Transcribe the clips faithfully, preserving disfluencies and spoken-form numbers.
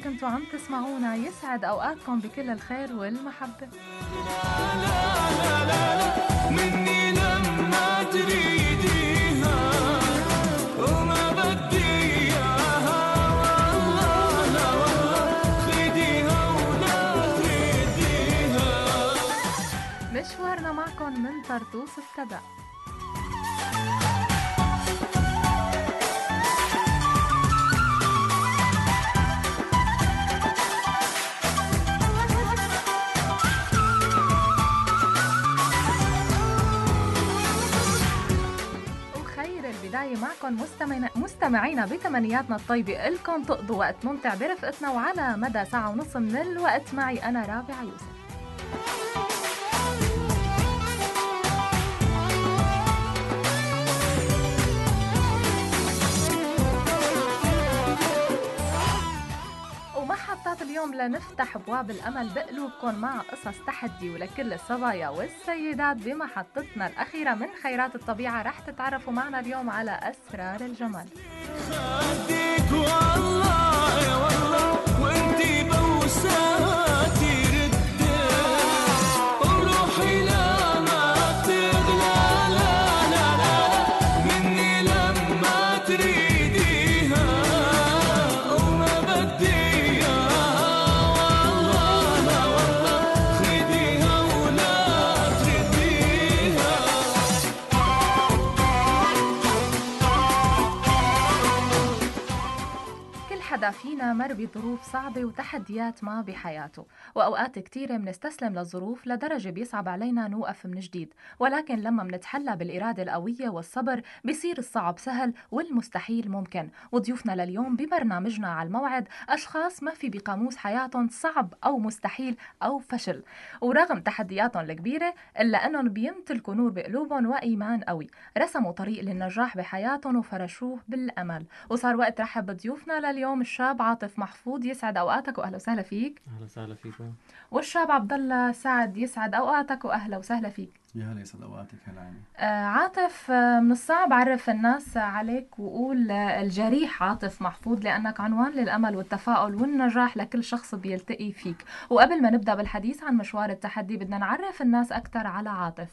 كنتوا عم تسمعونا. يسعد أوقاتكم بكل الخير والمحبة. لا لا لا لا مني لما تريديها وما بدي إياها والله لا والله خديها ولا تريديها. مشوارنا معكم من طرطوس ابتدأ. البداية معكم مستمعينا بتمنياتنا الطيبة إلكم تقضوا وقت ممتع برفقتنا وعلى مدى ساعة ونص من الوقت معي أنا رابعة يوسف. ومحطات اليوم لنفتح أبواب الأمل بقلوبكم مع قصص تحدي، ولكل الصبايا والسيدات بمحطتنا الأخيرة من خيرات الطبيعة رح تتعرفوا معنا اليوم على أسرار الجمال. خديك والله والله وانتي بوساتي ردي وروحي لا ما تغلى لا لا لا مني لما تريديها وما بدي حدا فينا مر بظروف صعبة وتحديات ما بحياته، وأوقات كتيرة منستسلم للظروف لدرجة بيصعب علينا نوقف من جديد، ولكن لما منتحلى بالإرادة القوية والصبر بيصير الصعب سهل والمستحيل ممكن. وضيوفنا لليوم ببرنامجنا على الموعد أشخاص ما في بقاموس حياتهم صعب أو مستحيل أو فشل، ورغم تحدياتهم الكبيرة إلا أنهم بيمتلكوا نور بقلوبهم وإيمان قوي، رسموا طريق للنجاح بحياتهم وفرشوه بالأمل. وصار وقت رحب بضيوفنا لليوم الشاب عاطف محفوظ. يسعد أوقاتك وأهلا وسهلا فيك. أهلا وسهلا فيكم. والشاب عبد الله سعد. يسعد أوقاتك وأهلا وسهلا فيك. يا هلا يسعد أوقاتك. هلا عمي. آه عاطف، آه من الصعب عرف الناس عليك وقول آه الجريح عاطف محفوظ، لأنك عنوان للأمل والتفاؤل والنجاح لكل شخص بيلتقي فيك. وقبل ما نبدأ بالحديث عن مشوار التحدي بدنا نعرف الناس أكثر على عاطف.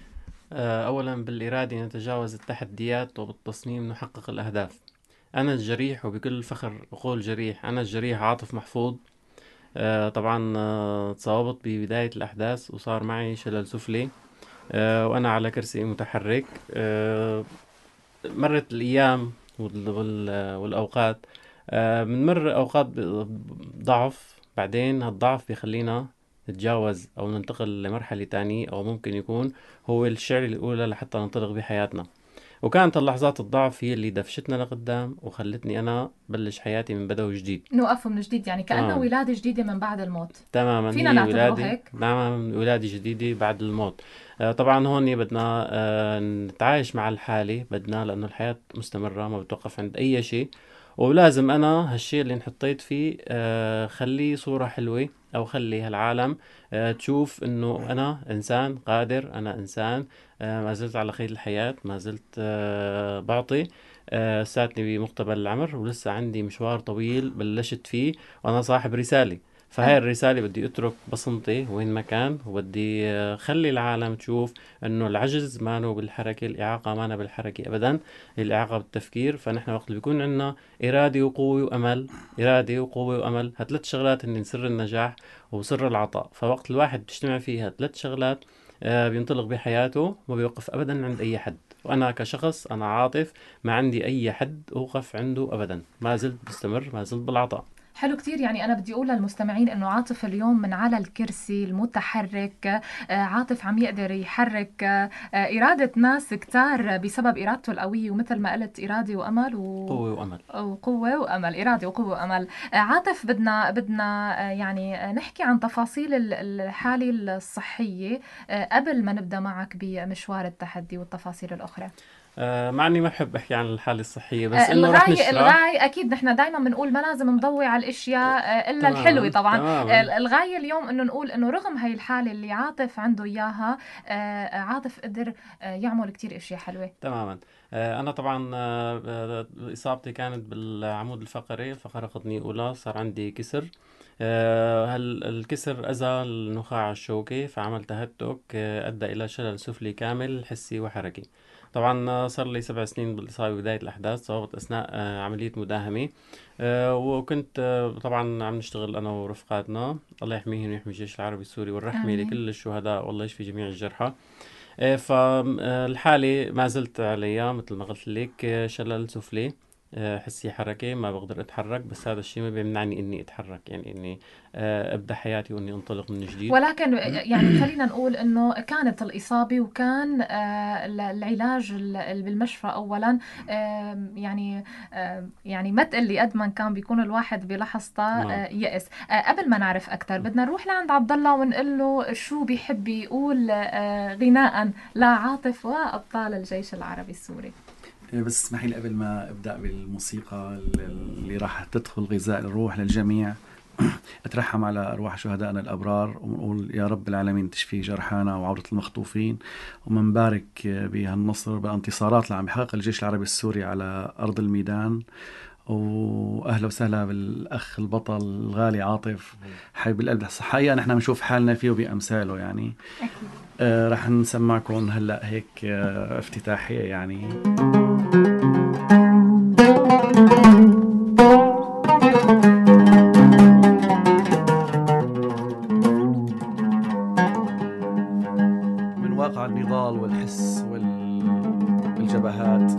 آه أولا بالإرادة نتجاوز التحديات وبالتصميم نحقق الأهداف. أنا الجريح وبكل فخر أقول جريح. أنا الجريح عاطف محفوظ. آه طبعا آه تصابت ببداية الأحداث وصار معي شلل سفلي، آه وأنا على كرسي متحرك. آه مرت الأيام والأوقات، آه بنمر أوقات ضعف، بعدين هالضعف بيخلينا نتجاوز أو ننتقل لمرحلة تانية، أو ممكن يكون هو الشعر الأولى لحتى ننطلق بحياتنا. وكانت اللحظات الضعف هي اللي دفشتنا لقدام وخلتني أنا بلش حياتي من بدو جديد، نوقف من جديد، يعني كأنه آه. ولادة جديدة من بعد الموت. تماما، فينا هي نعتبره ولادة هيك. تماما، ولادة جديدة بعد الموت. آه طبعا هون بدنا آه نتعايش مع الحالة، بدنا لأنه الحياة مستمرة ما بتوقف عند أي شيء، ولازم أنا هالشيء اللي انحطيت فيه آه خليه صورة حلوة، أو خلي هالعالم آه تشوف إنه أنا إنسان قادر، أنا إنسان آه ما زلت على قيد الحياة، ما زلت آه بعطي آه ساتني بمقتبل العمر، ولسه عندي مشوار طويل بلشت فيه، وأنا صاحب رسالة. فهاي الرسالة بدي أترك بصمتي وين ما كان، وبدي خلي العالم تشوف إنه العجز مانو بالحركة، الإعاقة مانا بالحركة أبدا، الإعاقة بالتفكير. فنحن وقت اللي بيكون عنا إرادة وقوة وأمل، إرادة وقوة وأمل، هالثلاث شغلات هن سر النجاح وسر العطاء. فوقت الواحد بتجتمع فيها ثلاث شغلات آه بينطلق بحياته، ما بيوقف أبدا عند أي حد. وأنا كشخص أنا عاطف ما عندي أي حد أوقف عنده أبدا، ما زلت بستمر، ما زلت بالعطاء. حلو كتير. يعني أنا بدي أقول للمستمعين إنه عاطف اليوم من على الكرسي المتحرك. آه عاطف عم يقدر يحرك آه إرادة ناس كتار بسبب إرادته القوية، ومثل ما قلت إرادة وأمل و... قوة وأمل وقوة وأمل، إرادة وقوة وأمل. آه عاطف بدنا بدنا آه يعني نحكي عن تفاصيل الحالة الصحية آه قبل ما نبدأ معك بمشوار التحدي والتفاصيل الأخرى. آه مع اني ما بحب احكي عن الحاله الصحيه، بس آه، انه رح الغاية نشرح. الغاية أكيد نحن دايما بنقول ما لازم نضوي على الأشياء آه، إلا الحلوة تماما طبعا. تماما. آه، الغاية اليوم إنه نقول إنه رغم هاي الحالة اللي عاطف عنده إياها، آه، عاطف قدر آه، يعمل كتير أشياء حلوة. تماما. آه انا طبعا آه آه، اصابتي كانت بالعمود الفقري، فقرة قطنية اولى، صار عندي كسر. آه هل الكسر اذى النخاع الشوكي، فعمل تهتك آه ادى الى شلل سفلي كامل حسي وحركي. طبعا آه، صار لي سبع سنين بالاصابه بدايه الاحداث، صابت اثناء آه عمليه مداهمه. آه وكنت آه طبعا عم نشتغل انا ورفقاتنا، الله يحميهم ويحمي الجيش العربي السوري، والرحمه آمين. لكل الشهداء، والله يشفي جميع الجرحى. إيه، فالحالة ما زلت عليها مثل ما قلت لك، آه، شلل سفلي آه، حسي حركي، ما بقدر اتحرك، بس هذا الشيء ما بيمنعني اني اتحرك، يعني اني آه، ابدا حياتي واني انطلق من جديد. ولكن يعني خلينا نقول انه كانت الاصابه وكان آه، العلاج ال- بالمشفى اولا، آم، يعني آم، يعني ما تقلي قد ما كان بيكون الواحد بلحظته تمام. آه، يأس. آه، قبل ما نعرف اكثر بدنا نروح لعند عبد الله ونقول له شو بيحب يقول آه، غناء لعاطف وابطال الجيش العربي السوري. إيه، بس اسمحي لي قبل ما ابدا بالموسيقى اللي راح تدخل غذاء الروح للجميع، اترحم على ارواح شهدائنا الابرار، ونقول يا رب العالمين تشفي جرحانا وعودة المخطوفين، ومنبارك بهالنصر بالانتصارات اللي عم يحققها الجيش العربي السوري على ارض الميدان. واهلا وسهلا بالاخ البطل الغالي عاطف، حبيب القلب. حقيقه نحن بنشوف حالنا فيه وبامثاله يعني. اكيد. آه رح نسمعكم هلا هيك آه افتتاحيه يعني. من واقع النضال والحس وال- والجبهات.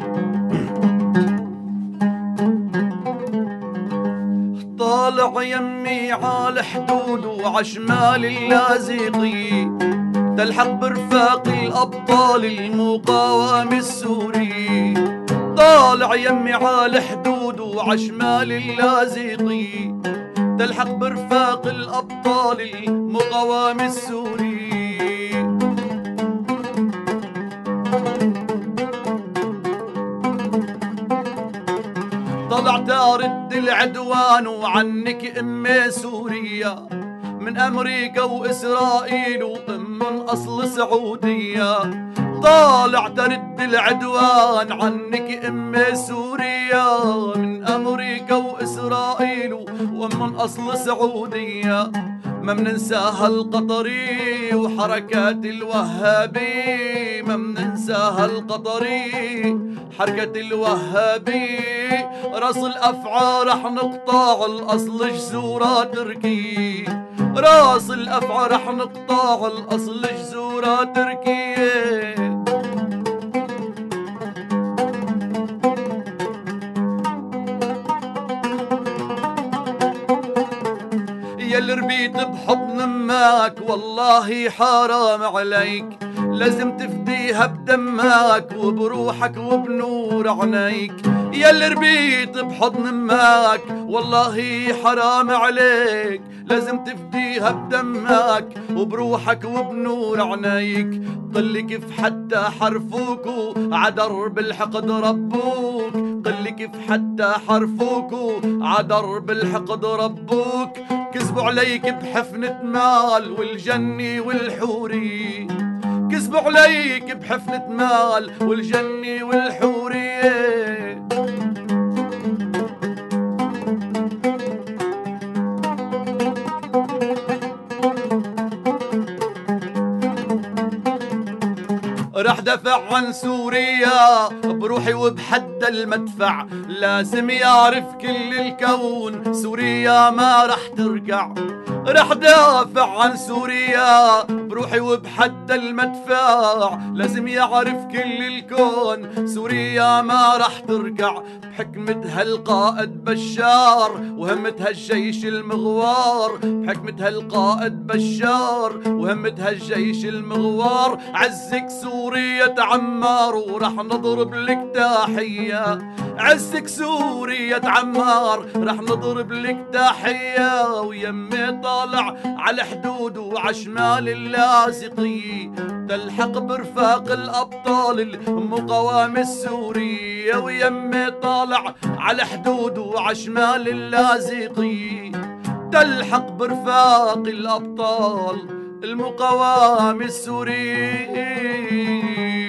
طالع يمي عال حدود وعشمال اللازقي، تلحق برفاق الأبطال المقاوم السوري. طالع يمي عال حدود وعشمال اللازقي، تلحق برفاق الأبطال المقاوم السوري. طلعت أرد العدوان وعنك أمي سوريا، من أمريكا وإسرائيل ومن أصل سعودية. طالع ترد العدوان عنك أمي سوريا، من أمريكا وإسرائيل ومن أصل سعودية. ما مننساها القطري وحركات الوهابي، ما مننساها القطري حركة الوهابي. راس الأفعى رح نقطع الأصل جزورة تركي، راس الأفعى رح نقطع الأصل جزورة تركية. يا ربيت بحضن امك والله حرام عليك، لازم تفديها بدمك وبروحك وبنور عينيك. يا اللي ربيت بحضن امك والله حرام عليك، لازم تفديها بدمك وبروحك وبنور عينيك. قل كيف حتى حرفوك عدرب الحقد ربوك، قل كيف حتى حرفوك عدرب الحقد ربوك. كذبوا عليك بحفنة مال والجنة والحوري، كذبوا عليك بحفنة مال والجنة والحوري. رح دفع عن سوريا بروحي وبحد المدفع، لازم يعرف كل الكون سوريا ما رح ترجع. رح دافع عن سوريا بروحي وبحد المدفع، لازم يعرف كل الكون سوريا ما رح ترجع. بحكمة هالقائد بشار وهمة هالجيش المغوار، بحكمة هالقائد بشار وهمة هالجيش المغوار. عزك سوريا عمار ورح نضرب لك تحية، عزك سوريا عمار رح نضرب لك تحية. ويمي طالع على حدود وعشمال الله اللازقي تلحق برفاق الأبطال المقاومة السورية، ويمي طالع على حدود وعشمال اللازقي تلحق برفاق الأبطال المقاومة السورية.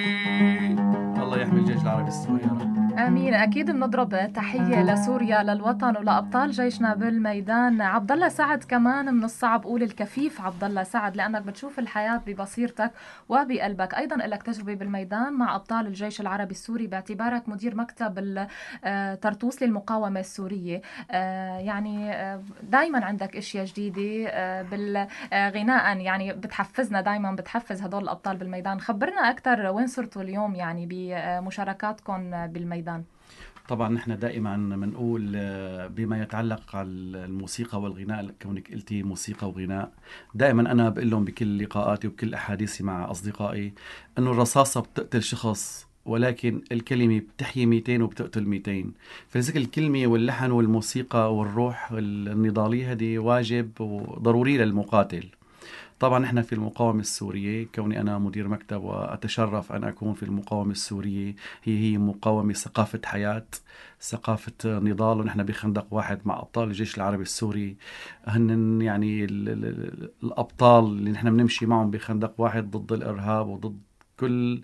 الله يحمي الجيش العربي السوري يا رب. امين. اكيد بنضرب تحيه لسوريا، للوطن ولابطال جيشنا بالميدان. عبد الله سعد، كمان من الصعب قول الكفيف عبد الله سعد، لانك بتشوف الحياه ببصيرتك وبقلبك. ايضا لك تجربه بالميدان مع ابطال الجيش العربي السوري باعتبارك مدير مكتب الطرطوس للمقاومه السوريه. يعني دائما عندك اشياء جديده بالغناء، يعني بتحفزنا دائما، بتحفز هدول الابطال بالميدان. خبرنا اكثر وين صرتوا اليوم يعني بمشاركاتكم بالميدان؟ طبعا نحن دائما بنقول بما يتعلق على الموسيقى والغناء، كونك قلتي موسيقى وغناء، دائما انا بقول لهم بكل لقاءاتي وبكل احاديثي مع اصدقائي انه الرصاصه بتقتل شخص ولكن الكلمه بتحيي مئتين وبتقتل مئتين. فلذلك الكلمه واللحن والموسيقى والروح النضاليه هذه واجب وضروري للمقاتل. طبعا نحن في المقاومة السورية، كوني أنا مدير مكتب وأتشرف أن أكون في المقاومة السورية، هي هي مقاومة ثقافة حياة، ثقافة نضال، ونحن بخندق واحد مع أبطال الجيش العربي السوري. هن يعني ال ال الأبطال اللي نحن بنمشي معهم بخندق واحد ضد الإرهاب وضد كل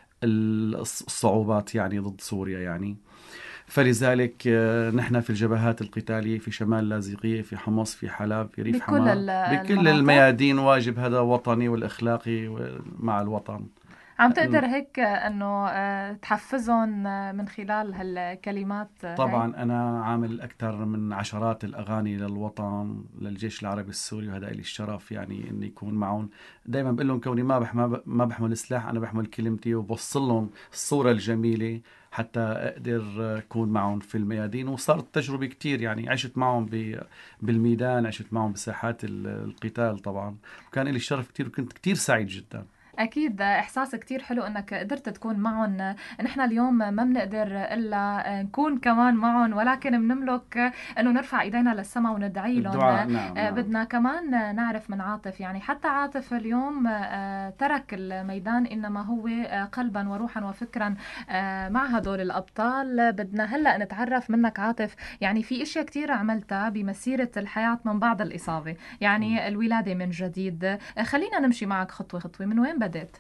الصعوبات يعني ضد سوريا يعني. فلذلك نحن في الجبهات القتالية في شمال لاذقية، في حمص، في حلب، في ريف حماة، بكل الميادين واجب هذا وطني والإخلاقي مع الوطن. عم تقدر هيك أنه تحفزهم من خلال هالكلمات؟ طبعا هاي؟ أنا عامل أكثر من عشرات الأغاني للوطن للجيش العربي السوري، وهذا لي الشرف يعني أني يكون معهم. دايما بقول لهم كوني ما بحمل ما بحمل سلاح، أنا بحمل كلمتي وبوصل لهم الصورة الجميلة حتى أقدر أكون معهم في الميادين. وصارت تجربة كتير يعني، عشت معهم بالميدان، عشت معهم بساحات القتال طبعا، وكان لي الشرف كتير وكنت كتير سعيد جدا. أكيد إحساس كتير حلو أنك قدرت تكون معهم. نحن اليوم ما بنقدر إلا نكون كمان معهم، ولكن بنملك أنه نرفع إيدينا للسماء وندعي لهم. نعم نعم. بدنا كمان نعرف من عاطف، يعني حتى عاطف اليوم ترك الميدان، إنما هو قلبا وروحا وفكرا مع هدول الأبطال. بدنا هلأ نتعرف منك عاطف، يعني في إشياء كتير عملتها بمسيرة الحياة من بعد الإصابة، يعني الولادة من جديد. خلينا نمشي معك خطوة خطوة. من وين بدأت؟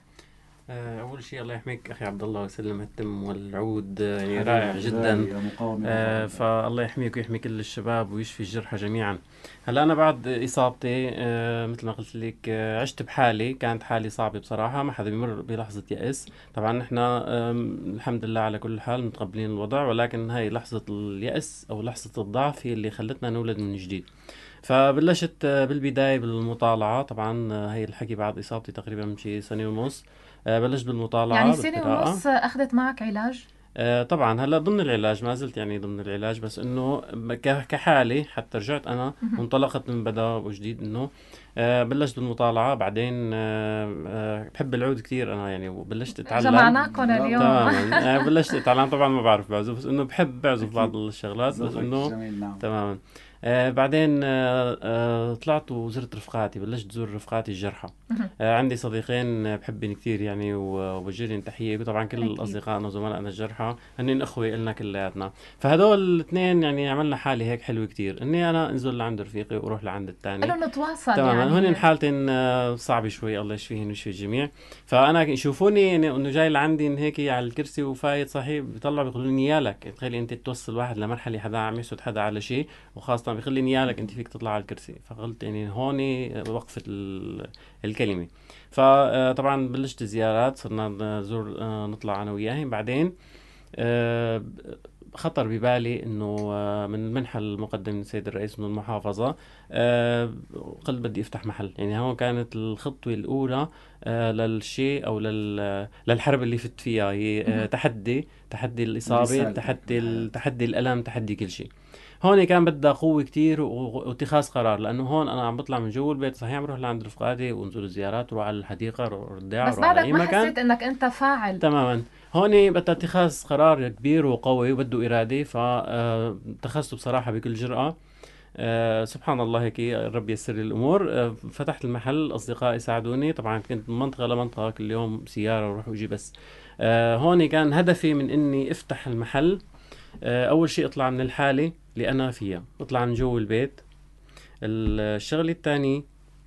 أول شيء الله يحميك أخي عبد الله ويسلم التم والعود، يعني رائع جدا. آه فالله يحميك ويحمي كل الشباب ويشفي الجرحى جميعا. هلا أنا بعد إصابتي آه مثل ما قلت لك آه عشت بحالي، كانت حالي صعبة بصراحة، ما حدا بيمر بلحظة يأس. طبعا نحن آه الحمد لله على كل حال متقبلين الوضع، ولكن هاي لحظة اليأس أو لحظة الضعف هي اللي خلتنا نولد من جديد. فبلشت بالبداية بالمطالعة، طبعا هي الحكي بعد إصابتي تقريبا مشي سنة ونص. بلشت بالمطالعة يعني سنة ونص أخذت معك علاج؟ آه طبعا هلا ضمن العلاج، ما زلت يعني ضمن العلاج، بس انه كحالي حتى رجعت انا وانطلقت من بدا وجديد. انه آه بلشت بالمطالعة، بعدين آه آه بحب العود كثير انا يعني، وبلشت اتعلم. جمعناكم اليوم. تماما. آه بلشت اتعلم، طبعا ما بعرف بعزف، بس انه بحب بعزف بعض الشغلات، بس انه نعم. تماما. آه بعدين آه آه طلعت وزرت رفقاتي، بلشت زور رفقاتي الجرحى. آه عندي صديقين بحبهم كثير يعني، وبوجهلهم تحية. طبعا كل أكيد. أصدقائنا وزملائنا الجرحى هنن أخوة إلنا كلياتنا. فهدول الاثنين يعني عملنا حالي هيك حلوة كتير، إني أنا أنزل لعند رفيقي وأروح لعند الثاني. إنه نتواصل تماما. يعني. هن حالتين آه صعبة شوي، الله يشفيهن ويشفي الجميع. فأنا يشوفوني إنه جاي لعندي إن هيك على الكرسي وفايت صحيح، بيطلعوا بيقولوا يالك تخيلي أنت توصل واحد لمرحلة حدا عم يسود حدا على شيء، وخاصة بيخليني يالك أنت فيك تطلع على الكرسي. فقلت يعني هوني وقفت الكلمة. فطبعا بلشت زيارات، صرنا نزور نطلع أنا وياهم. بعدين خطر ببالي إنه من المنحة المقدم من السيد الرئيس من المحافظة، قلت بدي أفتح محل. يعني هون كانت الخطوة الأولى للشيء أو للحرب اللي فت فيها، هي تحدي تحدي الإصابة، تحدي تحدي الألم، تحدي كل شيء. هون كان بدها قوة كتير واتخاذ قرار، لأنه هون أنا عم بطلع من جو البيت صحيح، عم بروح لعند رفقاتي ونزور الزيارات وروح على الحديقة رداع، بس بعدك ما حسيت إنك أنت فاعل. تماما. هون بدها اتخاذ قرار كبير وقوي وبده إرادة، فاتخذته بصراحة بكل جرأة. آه سبحان الله، هيك رب يسر لي الامور. آه فتحت المحل، اصدقائي ساعدوني، طبعا كنت من منطقه لمنطقه كل يوم سياره وروح وجي. بس آه هون كان هدفي من اني افتح المحل، آه اول شيء اطلع من الحاله اللي انا فيها، اطلع من جو البيت. الشغله الثانيه،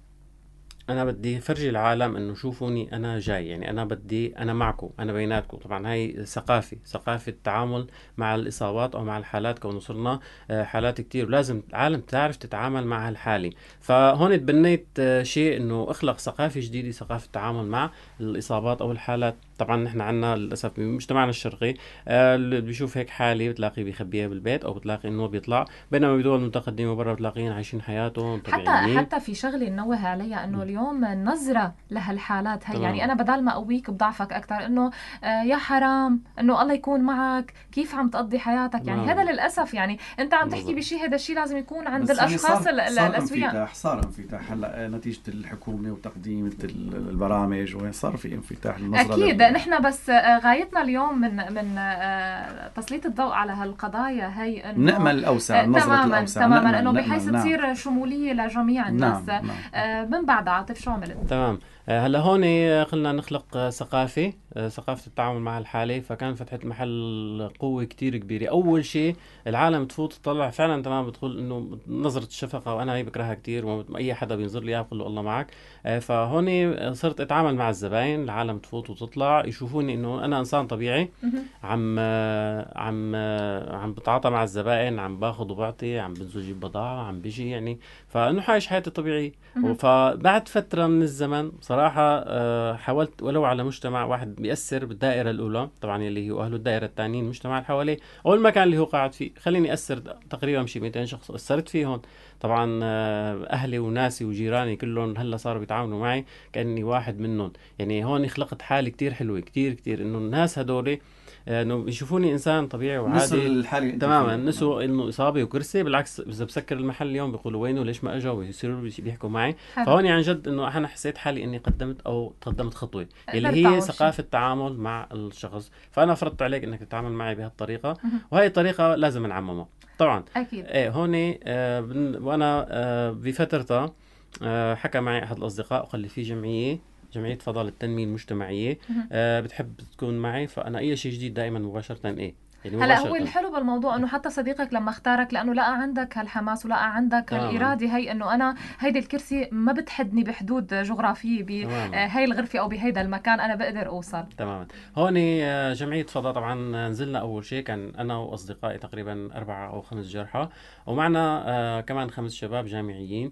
انا بدي فرجي العالم انه شوفوني انا جاي، يعني انا بدي انا معكم، انا بيناتكم. طبعا هاي ثقافه ثقافه التعامل مع الاصابات او مع الحالات، كون وصلنا آه، حالات كتير، ولازم العالم تعرف تتعامل مع هالحاله. فهون تبنيت آه، شيء انه اخلق ثقافه جديده، ثقافه التعامل مع الاصابات او الحالات. طبعا نحن عنا للاسف بمجتمعنا الشرقي آه، اللي بيشوف هيك حاله بتلاقيه بيخبيها بالبيت، او بتلاقي انه بيطلع، بينما بدول متقدمه برا بتلاقيهم عايشين حياتهم حتى طبيعيين. حتى في شغله ننوه عليها، انه م. اليوم النظره لهالحالات هي، يعني تمام. انا بدال ما اقويك بضعفك اكثر، انه آه يا حرام، انه الله يكون معك، كيف عم تقضي حياتك، يعني هذا تمام. للاسف، يعني انت عم تحكي بالضبط. بشيء، هذا الشيء لازم يكون عند بس يعني الاشخاص صار ال- ال- صار الاسوياء. انفتاح صار انفتاح هلا نتيجة الحكومة وتقديم ال- البرامج، وصار في انفتاح النظرة اكيد، لل... نحن بس آه، غايتنا اليوم من من آه، تسليط الضوء على هالقضايا هي، انه نأمل الأوسع، آه، النظرة تماما الأوسع، تماما، نأمل انه بحيث نأمل نعم. تصير شموليه لجميع الناس. نعم نعم. آه، من بعد عاطف شو عملت؟ تمام. آه، هلا هون قلنا نخلق آه، ثقافة آه، ثقافة التعامل مع الحالة. فكان فتحة المحل قوة كتير كبيرة. أول شيء العالم تفوت تطلع فعلا، تمام، بتقول إنه نظرة الشفقة، وأنا هي بكرهها كتير، وما أي حدا بينظر لي إياها بقول له الله معك. آه، فهون صرت أتعامل مع الزباين، العالم تفوت وتطلع يشوفوني إنه أنا إنسان طبيعي، مهم. عم آه، عم آه، عم بتعاطى مع الزبائن، عم باخذ وبعطي، عم بنزل جيب بضاعة، عم بيجي، يعني فإنه عايش حياتي طبيعية. مهم. فبعد فترة من الزمن صراحة آه، حاولت ولو على مجتمع واحد بيأثر بالدائرة الأولى، طبعا اللي هو أهله، الدائرة الثانية المجتمع اللي حواليه، أو المكان اللي هو قاعد فيه، خليني أثر. تقريبا شي مئتين شخص أثرت فيهم. طبعا آه، أهلي وناسي وجيراني كلهم هلا صاروا بيتعاملوا معي كأني واحد منهم. يعني هون خلقت حالة كتير حلوة، كتير كتير، إنه الناس هدول آه، انه يشوفوني انسان طبيعي نسوا وعادي. الحالة اللي انت تماما، فيها. نسوا انه اصابه وكرسي. بالعكس، اذا بسكر المحل اليوم بيقولوا وينه، ليش ما اجى، ويصيروا بيش- بيحكوا معي. حلو. فهون عن جد انه انا حسيت حالي اني قدمت او تقدمت خطوه، اللي قدرت هي تعمل شيء. ثقافه التعامل مع الشخص. فانا فرضت عليك انك تتعامل معي بهالطريقه، مهم. وهي الطريقه لازم نعممها طبعا. اكيد. ايه هون آه بن- وانا آه بفترتها آه حكى معي احد الاصدقاء وقال لي في جمعيه جمعية فضل التنمية المجتمعية مهم. آه بتحب تكون معي. فأنا أي شيء جديد دائما مباشرة إيه يعني هلا هو مباشرة. الحلو بالموضوع انه حتى صديقك لما اختارك، لانه لقى عندك هالحماس ولقى عندك تماماً. هالاراده، هي انه انا هيدي الكرسي ما بتحدني بحدود جغرافيه تماماً. بهي الغرفه او بهيدا المكان، انا بقدر اوصل. تماما. هون آه، جمعية فضاء طبعا آه، نزلنا أول شيء، كان أنا وأصدقائي تقريبا أربعة أو خمس جرحى، ومعنا آه كمان خمس شباب جامعيين.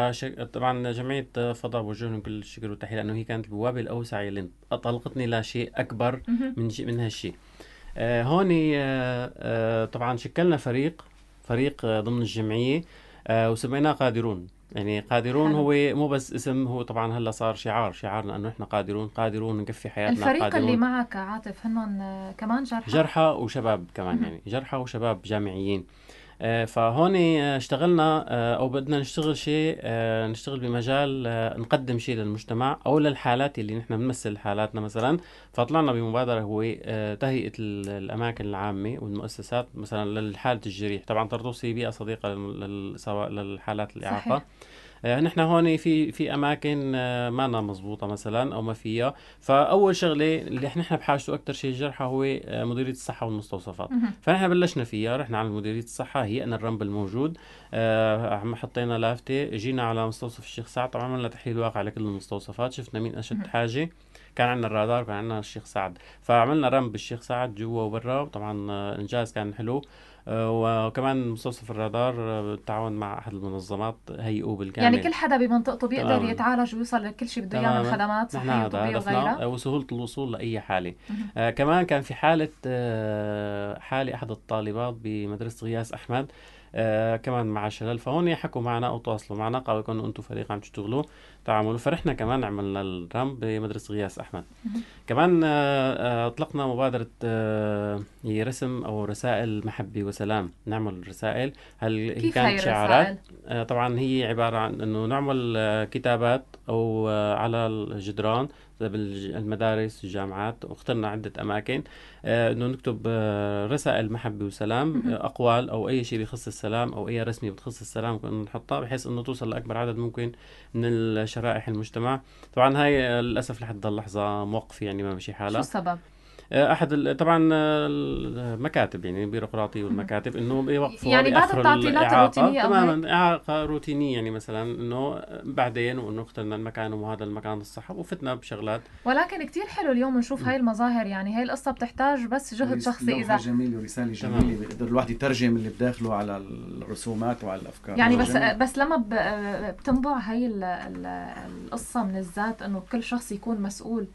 فطبعا جمعية آه، فضاء بوجه لهم كل الشكر والتحية، لأنه هي كانت البوابة الأوسع اللي أطلقتني لشيء أكبر مهم. من شيء من هالشيء. آه هون آه آه طبعا شكلنا فريق فريق آه ضمن الجمعية، آه وسميناه قادرون. يعني قادرون حلو. هو مو بس اسم، هو طبعا هلا صار شعار شعارنا انه احنا قادرون قادرون نكفي حياتنا. الفريق اللي قادرون معك عاطف هنن آه، كمان جرحى؟ جرحى وشباب كمان، مهم. يعني جرحى وشباب جامعيين. آه، فهون آه، اشتغلنا آه، او بدنا نشتغل شيء، آه، نشتغل بمجال آه، نقدم شيء للمجتمع او للحالات اللي نحن بنمثل حالاتنا مثلا. فطلعنا بمبادره هو آه، تهيئه ال- الاماكن العامه والمؤسسات مثلا للحاله الجريح. طبعا طرطوس هي بيئه صديقه لل- للإصابة- للحالات الاعاقه. صحيح. آه، نحن هون في في اماكن آه، ما أنا مزبوطه مثلا او ما فيها. فاول شغله اللي احنا نحن بحاجته اكثر شيء الجرحى هو آه، مديريه الصحه والمستوصفات. مهم. فنحن بلشنا فيها، رحنا على مديريه الصحه، هيئنا الرمب الموجود، آه، عم حطينا لافته، جينا على مستوصف الشيخ سعد، طبعا عملنا تحليل واقع لكل المستوصفات، شفنا مين اشد مهم. حاجه. كان عندنا الرادار، كان عندنا الشيخ سعد، فعملنا رمب بالشيخ سعد جوا وبرا. طبعا آه، الانجاز كان حلو. آه، وكمان مستوصف الرادار آه، بالتعاون مع احد المنظمات هيئوه بالكامل. يعني كل حدا بمنطقته بيقدر تماماً. يتعالج ويوصل لكل شيء بده اياه من تماما. خدمات نحن صحيه هذا وطبيه هدفنا، وغيرها. آه، وسهولة الوصول لأي حالة. مهم. آه كمان كان في حالة آه حالة أحد الطالبات بمدرسة غياس أحمد، آه كمان مع شلل. فهون حكوا معنا أو تواصلوا معنا، قالوا كانوا أنتم فريق عم تشتغلوا تعملوا. فرحنا كمان عملنا الرمب بمدرسة غياس أحمد. مهم. كمان آه آه، أطلقنا مبادرة آه هي رسم أو رسائل محبة وسلام. نعمل رسائل، هل هي كيف هاي كانت شعارات. الرسائل؟ آه، طبعا هي عبارة عن انه نعمل آه، كتابات او آه، على الجدران بالمدارس الجامعات، واخترنا عدة أماكن آه، إنه نكتب آه، رسائل محبة وسلام، آه، أقوال أو أي شيء بيخص السلام أو أي رسمة بتخص السلام كنا نحطها بحيث إنه توصل لأكبر عدد ممكن من الشرائح المجتمع. طبعا هاي آه، للأسف لحد اللحظة موقفة، يعني ما مشي شو حالها. السبب؟ آه، احد ال- طبعا آه، المكاتب، يعني البيروقراطيه والمكاتب انه بيوقفوا يعني بعد بياخروا التعطيلات الاعاقه الروتينية أو هيك؟ تماما، اعاقه روتينيه يعني مثلا انه بعدين، وانه اخترنا المكان وهذا المكان الصح وفتنا بشغلات. ولكن كتير حلو اليوم نشوف هاي المظاهر، يعني هاي القصة بتحتاج بس جهد شخصي. لوحة إذا جميلة ورسالة تمام. جميلة بيقدر الواحد يترجم اللي بداخله على الرسومات وعلى الأفكار. يعني نعم. بس جميل. بس لما ب- بتنبع هاي ال- ال- القصة من الذات إنه كل شخص يكون مسؤول،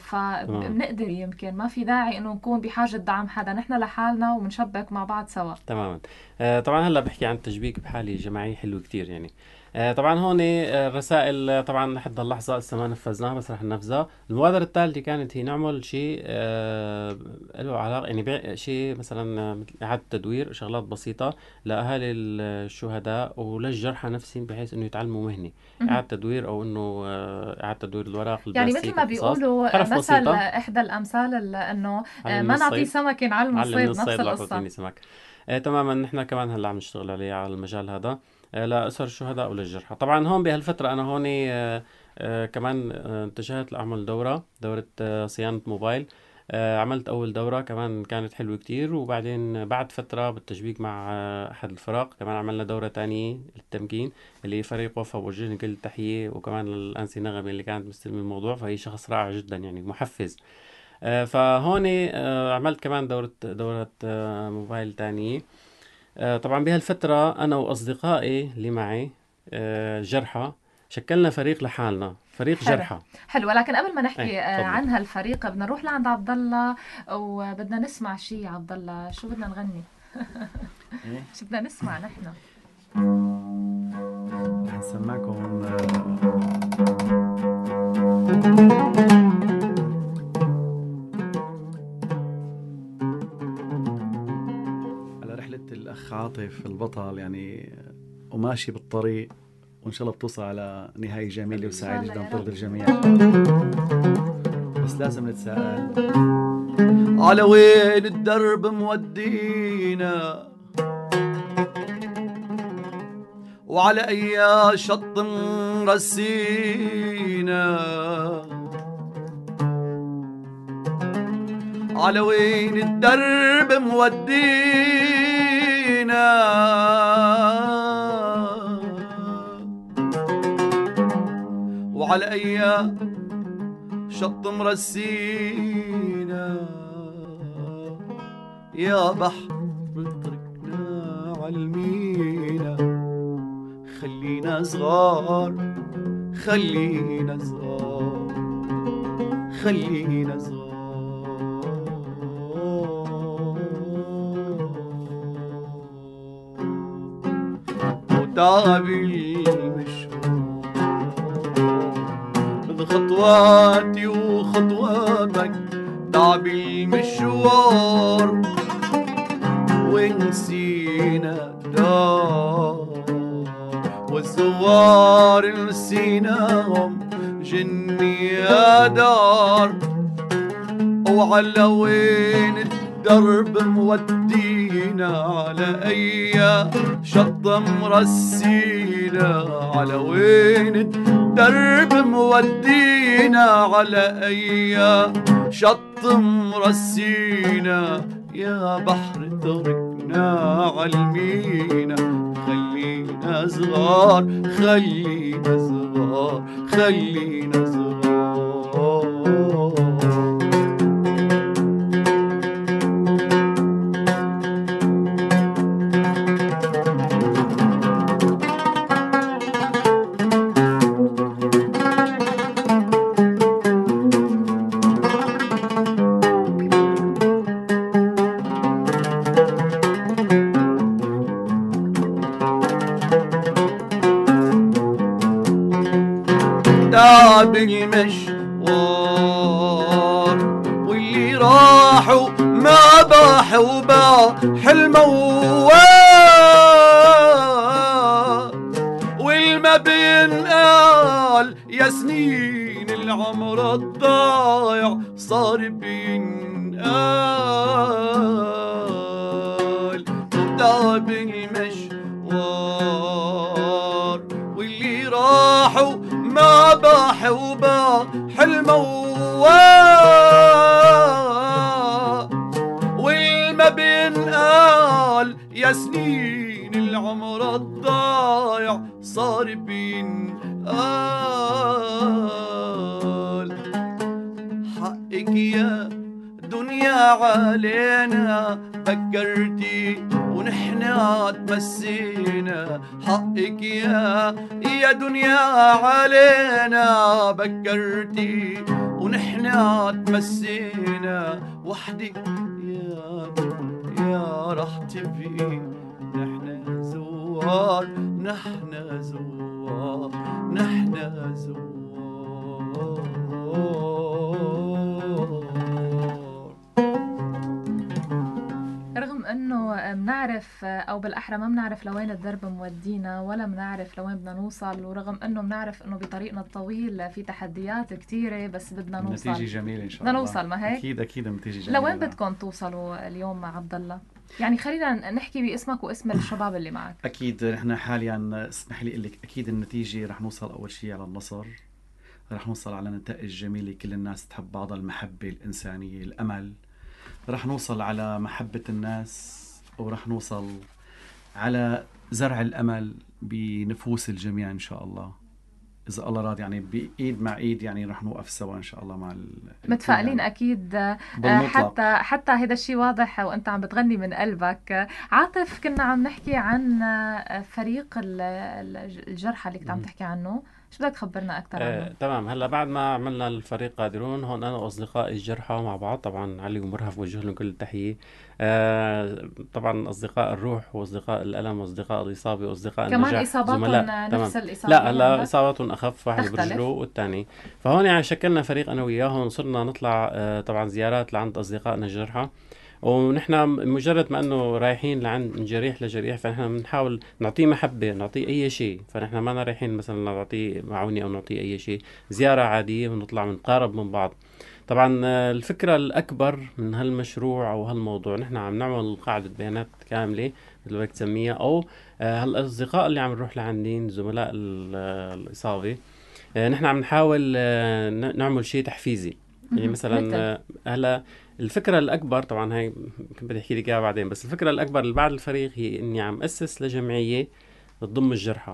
فبنقدر يمكن ما في داعي إنه نكون بحاجة دعم حدا، نحن لحالنا ومنشبك مع بعض سوا. تماما. آه، طبعا هلا بحكي عن التشبيك بحالة جماعية حلو كتير يعني. آه، طبعا هون آه، الرسائل آه، طبعا لحد اللحظة لسه ما نفذناها بس رح ننفذها. المبادرة الثالثة كانت هي نعمل شيء آه، له علاقة يعني بيع شيء مثلا آه، مثل إعادة تدوير شغلات بسيطة لأهالي الشهداء وللجرحى نفسهم بحيث إنه يتعلموا مهنة مهم. إعادة تدوير، أو إنه آه، إعادة تدوير الورق يعني مثل البلاستيك ما القصاص، بيقولوا آه، حرف مثل بسيطة. إحدى الأمثال ال- إنه آه، علمني ما نعطيه الصيد سمك نعلمه علمني الصيد، نفس الصيد لا القصة. تعطيني سمك. آه تماما، نحن كمان هلا عم نشتغل عليه على المجال هذا آه لأسر الشهداء وللجرحى. طبعا هون بهالفترة أنا هون آه آه كمان آه اتجهت لأعمل دورة دورة آه صيانة موبايل. آه عملت أول دورة كمان كانت حلوة كتير، وبعدين بعد فترة بالتشبيك مع آه أحد الفرق كمان عملنا دورة تانية للتمكين، اللي فريق وفى بوجه لهم كل التحية، وكمان الأنسة نغمة اللي كانت مستلمة الموضوع، فهي شخص رائع جدا يعني محفز. آه، فهون آه، عملت كمان دورة دورة آه، موبايل تانية. آه، طبعا بهالفترة أنا وأصدقائي اللي معي آه، جرحى شكلنا فريق لحالنا، فريق حلو جرحى. حلو. ولكن قبل ما نحكي ايه آه، تفضلي. عن هالفريق بدنا نروح لعند عبد الله وبدنا نسمع شيء. عبد الله شو بدنا نغني؟ إيه؟ شو بدنا نسمع نحن؟ رح نسمعكم على رحلة الأخ عاطف البطل يعني، وماشي بالطريق وإن شاء الله بتوصل على نهاية جميلة وسعيدة إن شاء جدا الله يا ترضي رب. الجميع. بس لازم نتساءل على وين الدرب مودينا، وعلى أي شط مرسينا، على وين الدرب مودينا، وعلى أي شط مرسينا. يا بحر اتركنا عالمينا، خلينا صغار خلينا صغار خلينا صغار. وتعب المشوار بخطواتي وخطواتك، تعب المشوار ونسينا الدار، والزوار نسيناهم جني يا دار. وعلى وين الدرب مودينا، على أي شط مرسينا، على وين الدرب مودينا، على أي شط مرسينا. يا بحر اتركنا عالمينا، خلينا صغار خلينا صغار خلينا صغار. تعب المشوار واللي راحوا ما باح وباع حالموال، والما بينقال يا سنين العمر الضايع صار بينقال وتعب المشوار واللي راحوا ما باح وباح الموال والما بينقال يا سنين العمر الضايع صار بينقال حقك يا دنيا علينا فكرتي ونحنا تمسينا حقك يا يا دنيا علينا بكرتي ونحنا تمسينا وحدك يا يا رح تبقي نحنا زوار نحنا زوار نحنا زوار رغم انه بنعرف او بالاحرى ما بنعرف لوين الدرب مودينا ولا بنعرف لوين بدنا نوصل، ورغم انه بنعرف انه بطريقنا الطويل في تحديات كثيره بس بدنا نوصل. النتيجة جميلة ان شاء بدنا الله. نوصل، ما هيك؟ اكيد اكيد النتيجة جميلة. لوين بدكم توصلوا اليوم مع عبد الله؟ يعني خلينا نحكي باسمك واسم الشباب اللي معك. اكيد نحن حاليا اسمح لي اقول لك اكيد النتيجة رح نوصل اول شيء على النصر، رح نوصل على نتائج جميلة كل الناس تحب بعضها، المحبة الإنسانية، الأمل، رح نوصل على محبة الناس، ورح نوصل على زرع الأمل بنفوس الجميع إن شاء الله إذا الله راد. يعني بإيد مع إيد يعني رح نوقف سوا إن شاء الله مع ال... متفائلين أكيد. حتى حتى هذا الشيء واضح وأنت عم بتغني من قلبك. عاطف، كنا عم نحكي عن فريق الجرحى اللي كنت عم تحكي عنه، شو بدك تخبرنا أكثر عنه؟ آه، تمام. هلا بعد ما عملنا الفريق قادرون، هون أنا وأصدقائي الجرحى مع بعض، طبعا علي ومرهف وجه لهم كل التحية. آه، طبعا أصدقاء الروح وأصدقاء الألم وأصدقاء الإصابة وأصدقاء النجاح كمان إصاباتهم نفس الإصابة؟ لا هلا إصاباتهم أخف، واحد برجله والثاني. فهون يعني شكلنا فريق أنا وياهم، صرنا نطلع آه طبعا زيارات لعند أصدقائنا الجرحى، ونحن مجرد ما انه رايحين لعند جريح لجريح فنحن بنحاول نعطيه محبه، نعطيه اي شيء. فنحن ما رايحين مثلا نعطيه معوني او نعطيه اي شيء، زياره عاديه ونطلع بنقارب من بعض. طبعا الفكره الاكبر من هالمشروع او هالموضوع، نحن عم نعمل قاعده بيانات كامله مثل ما بدك تسميها، او هالاصدقاء اللي عم نروح لعندين زملاء الاصابه، نحن عم نحاول نعمل شيء تحفيزي. يعني مثلا هلا الفكرة الأكبر، طبعا هاي كنت بدي أحكي لك إياها بعدين، بس الفكرة الأكبر اللي بعد الفريق هي إني عم أسس لجمعية تضم الجرحى،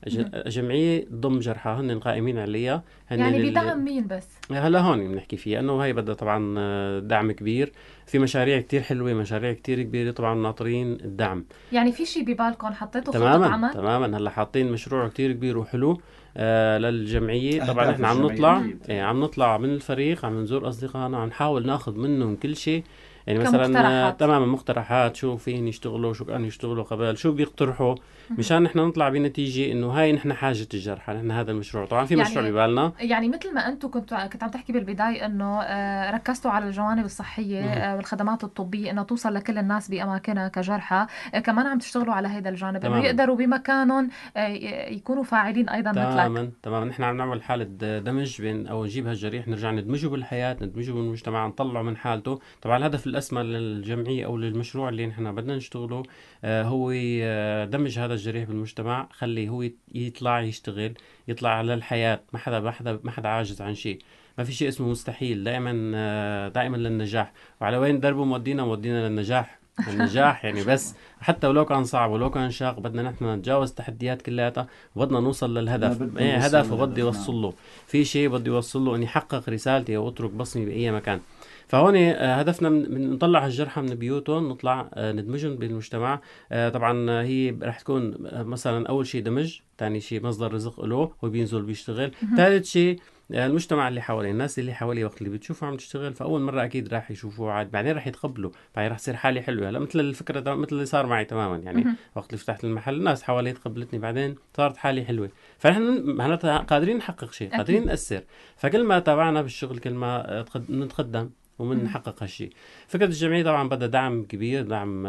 جمعية تضم جرحى هن القائمين عليها. هن يعني بدعم مين بس؟ هلا هون بنحكي فيها إنه هاي بدها طبعا دعم كبير، في مشاريع كتير حلوة، مشاريع كتير كبيرة، طبعا ناطرين الدعم. يعني في شيء ببالكم حطيتوا خطة تماماً عمل؟ تماما. هلا حاطين مشروع كتير كبير وحلو آه للجمعية. طبعا احنا عم نطلع ايه عم نطلع من الفريق، عم نزور اصدقائنا، عم نحاول ناخذ منهم كل شيء. يعني مثلا تماما مقترحات، شو فين يشتغلوا، شو كانوا يشتغلوا قبل، شو بيقترحوا، مشان نحن نطلع بنتيجة انه هاي نحن حاجة الجرحى، نحن هذا المشروع. طبعا في يعني مشروع ببالنا، يعني مثل ما انتم كنت كنت عم تحكي بالبداية انه آه ركزتوا على الجوانب الصحية آه والخدمات الطبية، انه توصل لكل الناس باماكنها كجرحى، آه كمان عم تشتغلوا على هذا الجانب انه يقدروا بمكانهم آه يكونوا فاعلين ايضا مثلك. تماما تماما. نحن عم نعمل حالة دمج بين، او نجيب هالجريح نرجع ندمجه بالحياة، ندمجه بالمجتمع، نطلعه من حالته. طبعا الهدف الاسمى للجمعية او للمشروع اللي نحن بدنا نشتغله آه هو آه دمج هذا الجريح بالمجتمع، خليه هو يطلع يشتغل، يطلع على الحياة. ما حدا ما حدا ما حدا عاجز عن شيء، ما في شيء اسمه مستحيل، دائما آه دائما للنجاح. وعلى وين دربه مودينا؟ مودينا للنجاح. النجاح يعني بس حتى ولو كان صعب ولو كان شاق، بدنا نحن نتجاوز التحديات كلياتها، وبدنا نوصل للهدف. ايه هدف وبدي يوصل له، في شيء بدي يوصل له، اني احقق رسالتي او اترك بصمي باي مكان. فهون هدفنا من نطلع الجرحى من بيوتهم، نطلع ندمجهم بالمجتمع. طبعا هي رح تكون مثلا اول شيء دمج، ثاني شيء مصدر رزق له وبينزل بيشتغل، ثالث شيء المجتمع اللي حواليه، الناس اللي حواليه وقت اللي بتشوفه عم تشتغل فاول مره اكيد راح يشوفوه عاد، بعدين راح يتقبلوا، بعدين راح تصير حالي حلوه. هلا مثل الفكره مثل اللي صار معي تماما، يعني وقت اللي فتحت المحل الناس حوالي تقبلتني، بعدين صارت حالي حلوه. فنحن معناتها قادرين نحقق شيء، قادرين نأثر. فكل ما تابعنا بالشغل كل ما نتقدم ومن نحقق هالشيء. فكرة الجمعية طبعا بدها دعم كبير، دعم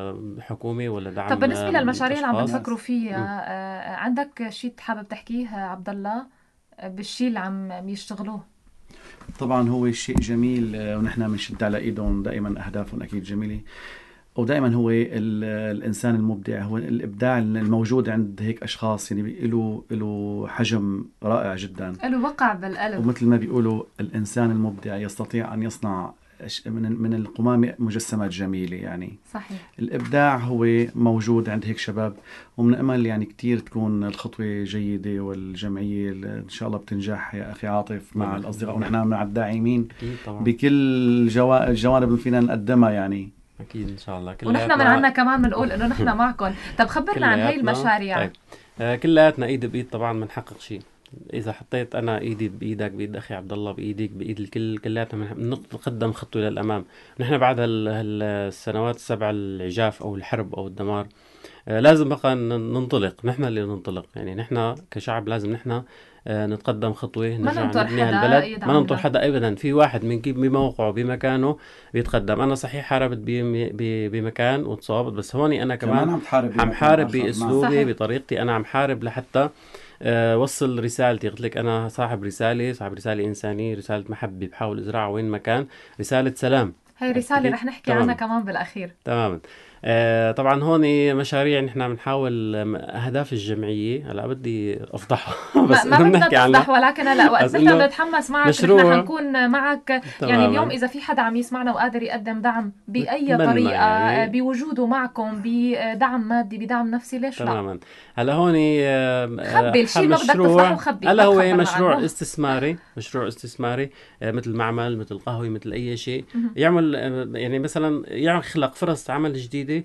حكومي ولا دعم. طب بالنسبة للمشاريع اللي عم تفكروا فيها، عندك شيء حابب تحكيه عبد الله بالشيء اللي عم يشتغلوه؟ طبعا هو شيء جميل، ونحن بنشد على ايدهم دائما، اهدافهم اكيد جميله. ودائما هو الانسان المبدع، هو الابداع الموجود عند هيك اشخاص يعني له له حجم رائع جدا، له وقع بالقلب. ومثل ما بيقولوا الانسان المبدع يستطيع ان يصنع من من القمامة مجسمات جميلة يعني. صحيح. الإبداع هو موجود عند هيك شباب، ومن أمل يعني كتير تكون الخطوة جيدة، والجمعية إن شاء الله بتنجح يا أخي عاطف مع الأصدقاء، ونحن مع الداعمين بكل جوا... الجوانب اللي فينا نقدمها يعني. أكيد إن شاء الله. ونحن من عنا كمان بنقول إنه نحن معكم. طب خبرنا عن هاي المشاريع. طيب. آه كلياتنا إيد بإيد طبعا بنحقق شيء. إذا حطيت أنا إيدي بإيدك، بإيد أخي عبد الله، بإيدك، بإيد الكل، كلياتنا بنقدم خطوة للأمام. نحن بعد هالسنوات السبع العجاف أو الحرب أو الدمار آه لازم بقى ننطلق، نحن اللي ننطلق يعني. نحن كشعب لازم نحن آه نتقدم خطوة، نرجع نبني هالبلد، ما ننطر حدا أبدا. في واحد من كيف بموقعه بمكانه بيتقدم. أنا صحيح حاربت بمكان وتصابت، بس هوني أنا كمان عم حارب, عم حارب بأسلوبي بطريقتي. أنا عم حارب لحتى أه وصل رسالتي. قلت لك أنا صاحب رسالة، صاحب رسالة إنسانية، رسالة محبة بحاول أزرعها وين ما كان، رسالة سلام. هاي رسالة رح نحكي عنها كمان بالأخير. تماما. آه طبعا هون مشاريع نحن بنحاول أهداف الجمعية. هلا بدي أفضحها بس ما بدنا تفضح، ولكن هلا وقت نحن بنتحمس معك نحن حنكون معك. تماماً. يعني اليوم إذا في حدا عم يسمعنا وقادر يقدم دعم بأي طريقة يعني، بوجوده معكم بدعم مادي بدعم نفسي، ليش لا؟ تماما. هلا هون خبي الشيء ما بدك تفضحه خبي. هلا هو مشروع عنه. استثماري مشروع استثماري مثل معمل، مثل قهوة، مثل أي شيء يعمل يعني مثلا يخلق فرص عمل جديدة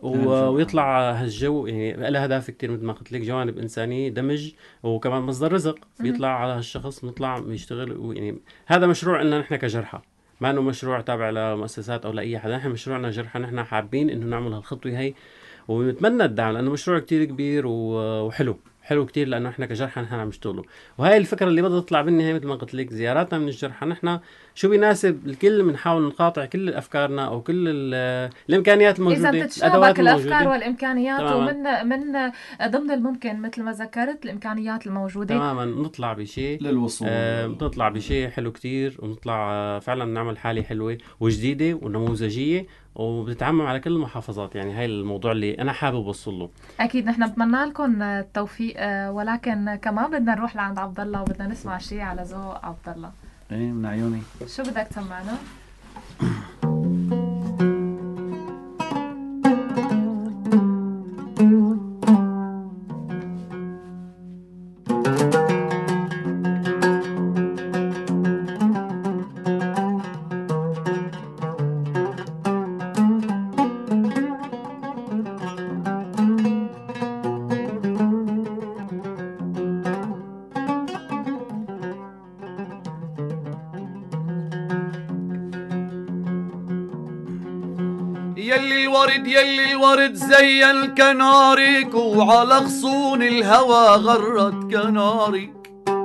ويطلع هالجو يعني. لها أهداف كتير مثل ما قلت لك، جوانب إنسانية، دمج، وكمان مصدر رزق بيطلع على هالشخص، نطلع يشتغل يعني. هذا مشروع لنا نحن كجرحى، ما إنه مشروع تابع لمؤسسات أو لأي حدا. نحن مشروعنا جرحى، نحن حابين إنه نعمل هالخطوة هي، ونتمنى الدعم لأنه مشروع كتير كبير وحلو حلو كتير، لأنه إحنا كجرحى نحن عم نشتغله. وهاي الفكرة اللي بدها تطلع بالنهاية مثل ما قلت لك، زياراتنا من الجرحى نحن شو بيناسب الكل، بنحاول نقاطع كل أفكارنا أو كل الإمكانيات الموجودة، إذا تتشابك الأفكار والإمكانيات. تماماً. ومن من ضمن الممكن مثل ما ذكرت الإمكانيات الموجودة تماما نطلع بشيء للوصول، آه نطلع بشيء حلو كتير، ونطلع آه فعلا نعمل حالة حلوة وجديدة ونموذجية، وبتتعمم على كل المحافظات. يعني هاي الموضوع اللي أنا حابب أوصل له. أكيد نحن بتمنى لكم التوفيق، ولكن كمان بدنا نروح لعند عبد الله وبدنا نسمع شيء على ذوق عبد الله. إيه من عيوني. شو بدك تسمعنا؟ يلي الورد يلي الورد زين كنارك، وعلى غصون الهوى غرت كنارك.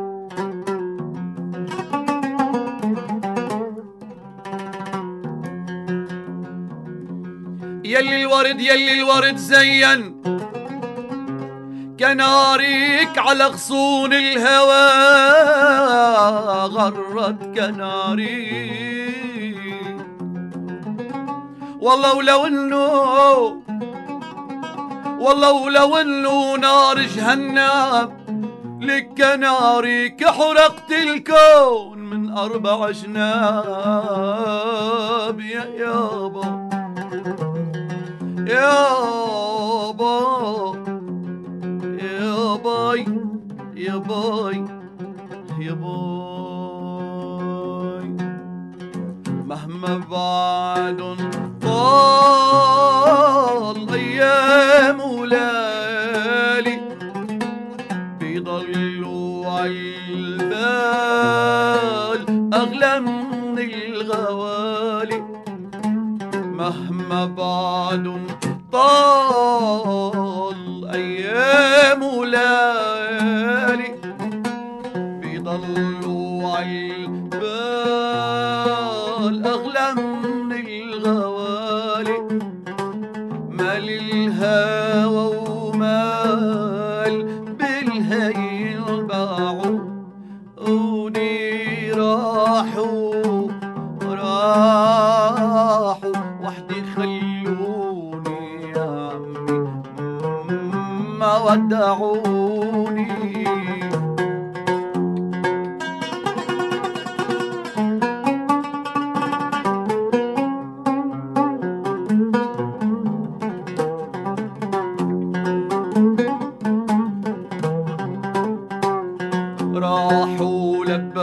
يلي الورد يلي الورد زين كنارك، على غصون الهوى غرت كنارك. والله ولو انه والله ولو انه نار جهنم لك نارك، حرقت الكون من اربع جناب. يا يابا يابا يا باي يا باي يا باي، مهما بعد طال أيام وليالي بيضلوا عالبال أغلى من الغوالي. مهما بعد طال أيام وليالي بيضلوا عالبال أغلى من الغوالي. مال الهوى ومال بالهين باعوا ودي راحوا ما ودعوني. راحوا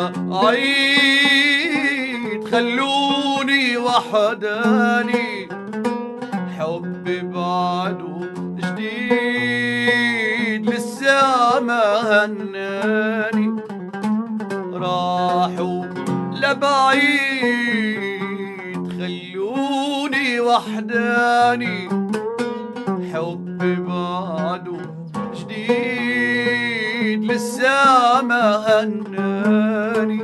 لبعيد خلوني وحداني، حبي بعده جديد لسه ما هناني. راحوا لبعيد خلوني وحداني، حبي بعده جديد لسه ما هناني.